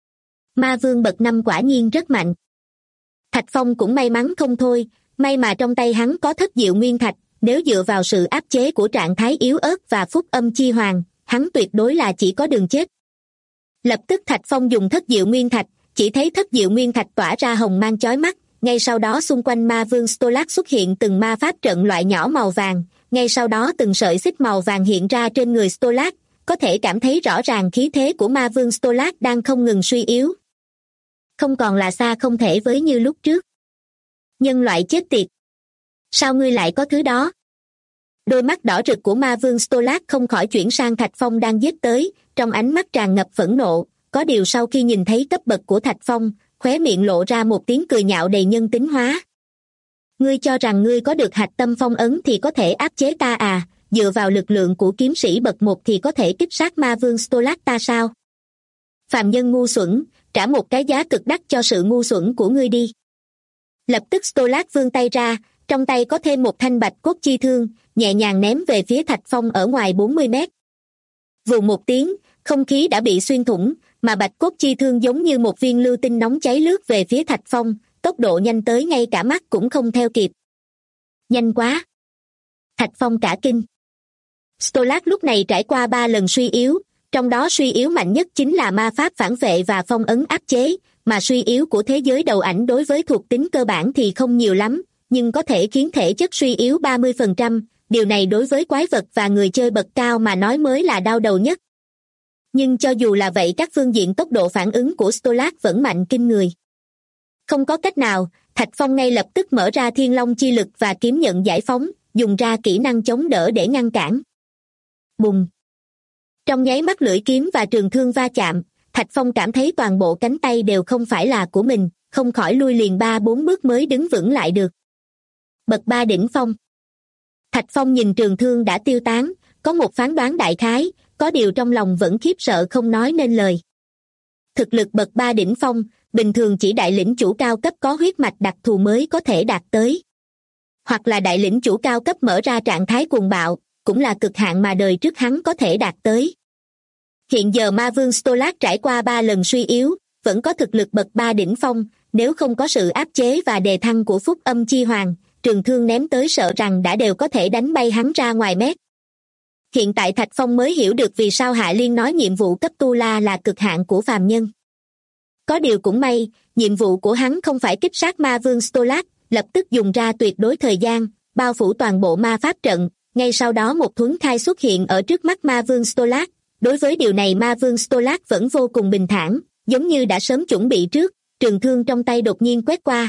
Ma vương bậc 5 quả nhiên rất mạnh. Thạch Phong cũng may mắn không thôi, may mà trong tay hắn có thất diệu nguyên thạch, nếu dựa vào sự áp chế của trạng thái yếu ớt và phúc âm chi hoàng, hắn tuyệt đối là chỉ có đường chết. Lập tức Thạch Phong dùng thất diệu nguyên thạch, chỉ thấy thất diệu nguyên thạch tỏa ra hồng mang chói mắt, ngay sau đó xung quanh ma vương Stolark xuất hiện từng ma pháp trận loại nhỏ màu vàng, ngay sau đó từng sợi xích màu vàng hiện ra trên người Stolark, có thể cảm thấy rõ ràng khí thế của ma vương Stolark đang không ngừng suy yếu. Không còn là xa không thể với như lúc trước. Nhân loại chết tiệt! Sao ngươi lại có thứ đó? Đôi mắt đỏ rực của ma vương Stolark không khỏi chuyển sang Thạch Phong đang giết tới, trong ánh mắt tràn ngập phẫn nộ, có điều sau khi nhìn thấy cấp bậc của Thạch Phong, khóe miệng lộ ra một tiếng cười nhạo đầy nhân tính hóa. Ngươi cho rằng ngươi có được hạch tâm phong ấn thì có thể áp chế ta à, dựa vào lực lượng của kiếm sĩ bậc 1 thì có thể kích sát ma vương Stolark ta sao? Phàm nhân ngu xuẩn, trả một cái giá cực đắt cho sự ngu xuẩn của ngươi đi. Lập tức Stolark vươn tay ra, trong tay có thêm một thanh bạch cốt chi thương, nhẹ nhàng ném về phía Thạch Phong ở ngoài 40 mét. Vù một tiếng, không khí đã bị xuyên thủng, mà bạch cốt chi thương giống như một viên lưu tinh nóng cháy lướt về phía Thạch Phong, tốc độ nhanh tới ngay cả mắt cũng không theo kịp. Nhanh quá! Thạch Phong cả kinh. Stolark lúc này trải qua 3 lần suy yếu, trong đó suy yếu mạnh nhất chính là ma pháp phản vệ và phong ấn áp chế, mà suy yếu của thế giới đầu ảnh đối với thuộc tính cơ bản thì không nhiều lắm, nhưng có thể khiến thể chất suy yếu 30%, điều này đối với quái vật và người chơi bậc cao mà nói mới là đau đầu nhất. Nhưng cho dù là vậy các phương diện tốc độ phản ứng của Stolark vẫn mạnh kinh người. Không có cách nào, Thạch Phong ngay lập tức mở ra thiên long chi lực và kiếm nhận giải phóng, dùng ra kỹ năng chống đỡ để ngăn cản. Bùng! Trong nháy mắt lưỡi kiếm và trường thương va chạm, Thạch Phong cảm thấy toàn bộ cánh tay đều không phải là của mình, không khỏi lui liền 3-4 bước mới đứng vững lại được. Bậc 3 đỉnh phong. Thạch Phong nhìn trường thương đã tiêu tán, có một phán đoán đại khái, có điều trong lòng vẫn khiếp sợ không nói nên lời. Thực lực bậc 3 đỉnh phong, bình thường chỉ đại lĩnh chủ cao cấp có huyết mạch đặc thù mới có thể đạt tới. Hoặc là đại lĩnh chủ cao cấp mở ra trạng thái cuồng bạo, cũng là cực hạn mà đời trước hắn có thể đạt tới. Hiện giờ ma vương Stolark trải qua 3 lần suy yếu, vẫn có thực lực bậc 3 đỉnh phong, nếu không có sự áp chế và đề thăng của Phúc Âm Chi Hoàng, trường thương ném tới sợ rằng đã đều có thể đánh bay hắn ra ngoài mét. Hiện tại Thạch Phong mới hiểu được vì sao Hạ Liên nói nhiệm vụ cấp tu la là cực hạn của phàm nhân. Có điều cũng may, nhiệm vụ của hắn không phải kích sát ma vương Stolark, lập tức dùng ra tuyệt đối thời gian, bao phủ toàn bộ ma pháp trận, ngay sau đó một thuấn khai xuất hiện ở trước mắt ma vương Stolark. Đối với điều này ma vương Stolark vẫn vô cùng bình thản, giống như đã sớm chuẩn bị trước, trường thương trong tay đột nhiên quét qua.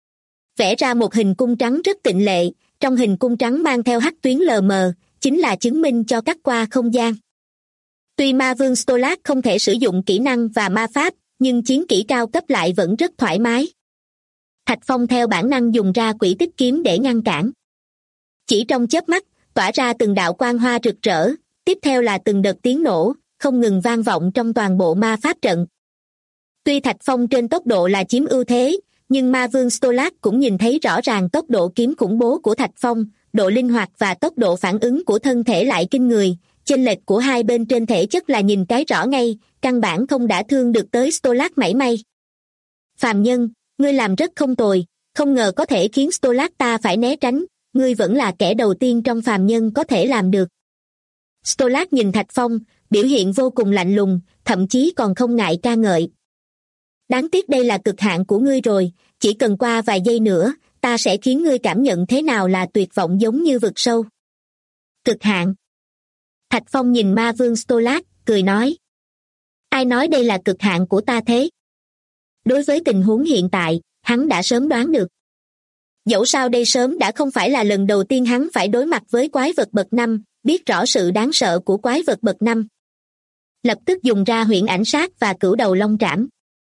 Vẽ ra một hình cung trắng rất tịnh lệ, trong hình cung trắng mang theo hắc tuyến lờ mờ, chính là chứng minh cho cắt qua không gian. Tuy ma vương Stolark không thể sử dụng kỹ năng và ma pháp, nhưng chiến kỹ cao cấp lại vẫn rất thoải mái. Thạch Phong theo bản năng dùng ra quỷ tích kiếm để ngăn cản. Chỉ trong chớp mắt, tỏa ra từng đạo quang hoa rực rỡ, tiếp theo là từng đợt tiếng nổ, không ngừng vang vọng trong toàn bộ ma pháp trận. Tuy Thạch Phong trên tốc độ là chiếm ưu thế, nhưng ma vương Stolark cũng nhìn thấy rõ ràng tốc độ kiếm khủng bố của Thạch Phong, độ linh hoạt và tốc độ phản ứng của thân thể lại kinh người, chênh lệch của hai bên trên thể chất là nhìn cái rõ ngay, căn bản không đả thương được tới Stolark mảy may. Phàm nhân, ngươi làm rất không tồi, không ngờ có thể khiến Stolark ta phải né tránh, ngươi vẫn là kẻ đầu tiên trong phàm nhân có thể làm được. Stolark nhìn Thạch Phong, biểu hiện vô cùng lạnh lùng, thậm chí còn không ngại ca ngợi. Đáng tiếc đây là cực hạn của ngươi rồi, chỉ cần qua vài giây nữa, ta sẽ khiến ngươi cảm nhận thế nào là tuyệt vọng giống như vực sâu. Cực hạn. Thạch Phong nhìn ma vương Stolark, cười nói. Ai nói đây là cực hạn của ta thế? Đối với tình huống hiện tại, hắn đã sớm đoán được. Dẫu sao đây sớm đã không phải là lần đầu tiên hắn phải đối mặt với quái vật bậc 5, biết rõ sự đáng sợ của quái vật bậc 5. Lập tức dùng ra huyễn ảnh sát và cửu đầu long trảm.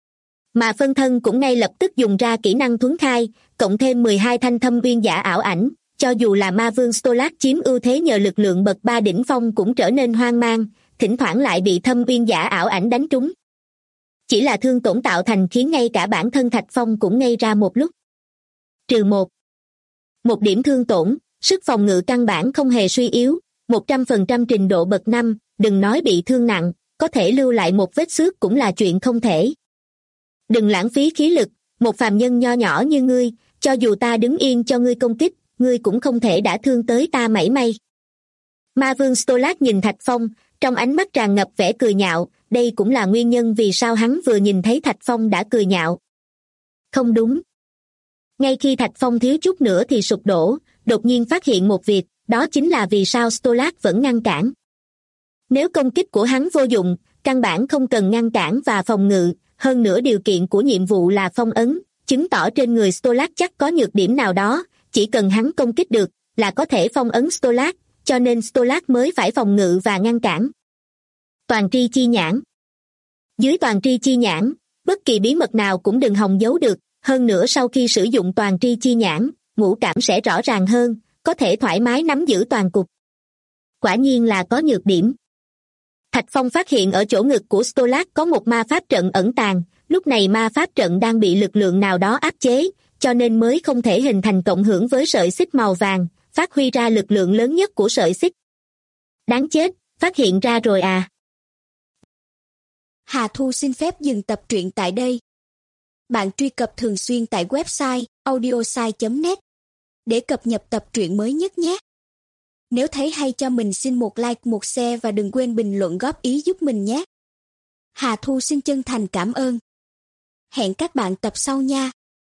Mà phân thân cũng ngay lập tức dùng ra kỹ năng thuấn khai, cộng thêm 12 thanh thâm uyên giả ảo ảnh, cho dù là ma vương Stolark chiếm ưu thế nhờ lực lượng bậc 3 đỉnh phong cũng trở nên hoang mang, thỉnh thoảng lại bị thâm uyên giả ảo ảnh đánh trúng. Chỉ là thương tổn tạo thành khiến ngay cả bản thân Thạch Phong cũng ngây ra một lúc. Trừ một điểm thương tổn, sức phòng ngự căn bản không hề suy yếu, 100% trình độ bậc 5, đừng nói bị thương nặng, có thể lưu lại một vết xước cũng là chuyện không thể. Đừng lãng phí khí lực, một phàm nhân nho nhỏ như ngươi, cho dù ta đứng yên cho ngươi công kích, ngươi cũng không thể đả thương tới ta mảy may. Ma vương Stolark nhìn Thạch Phong, trong ánh mắt tràn ngập vẻ cười nhạo, đây cũng là nguyên nhân vì sao hắn vừa nhìn thấy Thạch Phong đã cười nhạo. Không đúng. Ngay khi Thạch Phong thiếu chút nữa thì sụp đổ, đột nhiên phát hiện một việc, đó chính là vì sao Stolark vẫn ngăn cản. Nếu công kích của hắn vô dụng, căn bản không cần ngăn cản và phòng ngự, hơn nữa điều kiện của nhiệm vụ là phong ấn, chứng tỏ trên người Stolark chắc có nhược điểm nào đó, chỉ cần hắn công kích được, là có thể phong ấn Stolark, cho nên Stolark mới phải phòng ngự và ngăn cản. Toàn tri chi nhãn. Dưới toàn tri chi nhãn, bất kỳ bí mật nào cũng đừng hòng giấu được, hơn nữa sau khi sử dụng toàn tri chi nhãn, ngũ cảm sẽ rõ ràng hơn, có thể thoải mái nắm giữ toàn cục. Quả nhiên là có nhược điểm. Thạch Phong phát hiện ở chỗ ngực của Stolark có một ma pháp trận ẩn tàng, lúc này ma pháp trận đang bị lực lượng nào đó áp chế, cho nên mới không thể hình thành cộng hưởng với sợi xích màu vàng, phát huy ra lực lượng lớn nhất của sợi xích. Đáng chết, phát hiện ra rồi à.
Hà Thu xin phép dừng tập truyện tại đây. Bạn truy cập thường xuyên tại website audiosai.net để cập nhật tập truyện mới nhất nhé. Nếu thấy hay cho mình xin một like, một share và đừng quên bình luận góp ý giúp mình nhé. Hà Thu xin chân thành cảm ơn. Hẹn các bạn tập sau nha.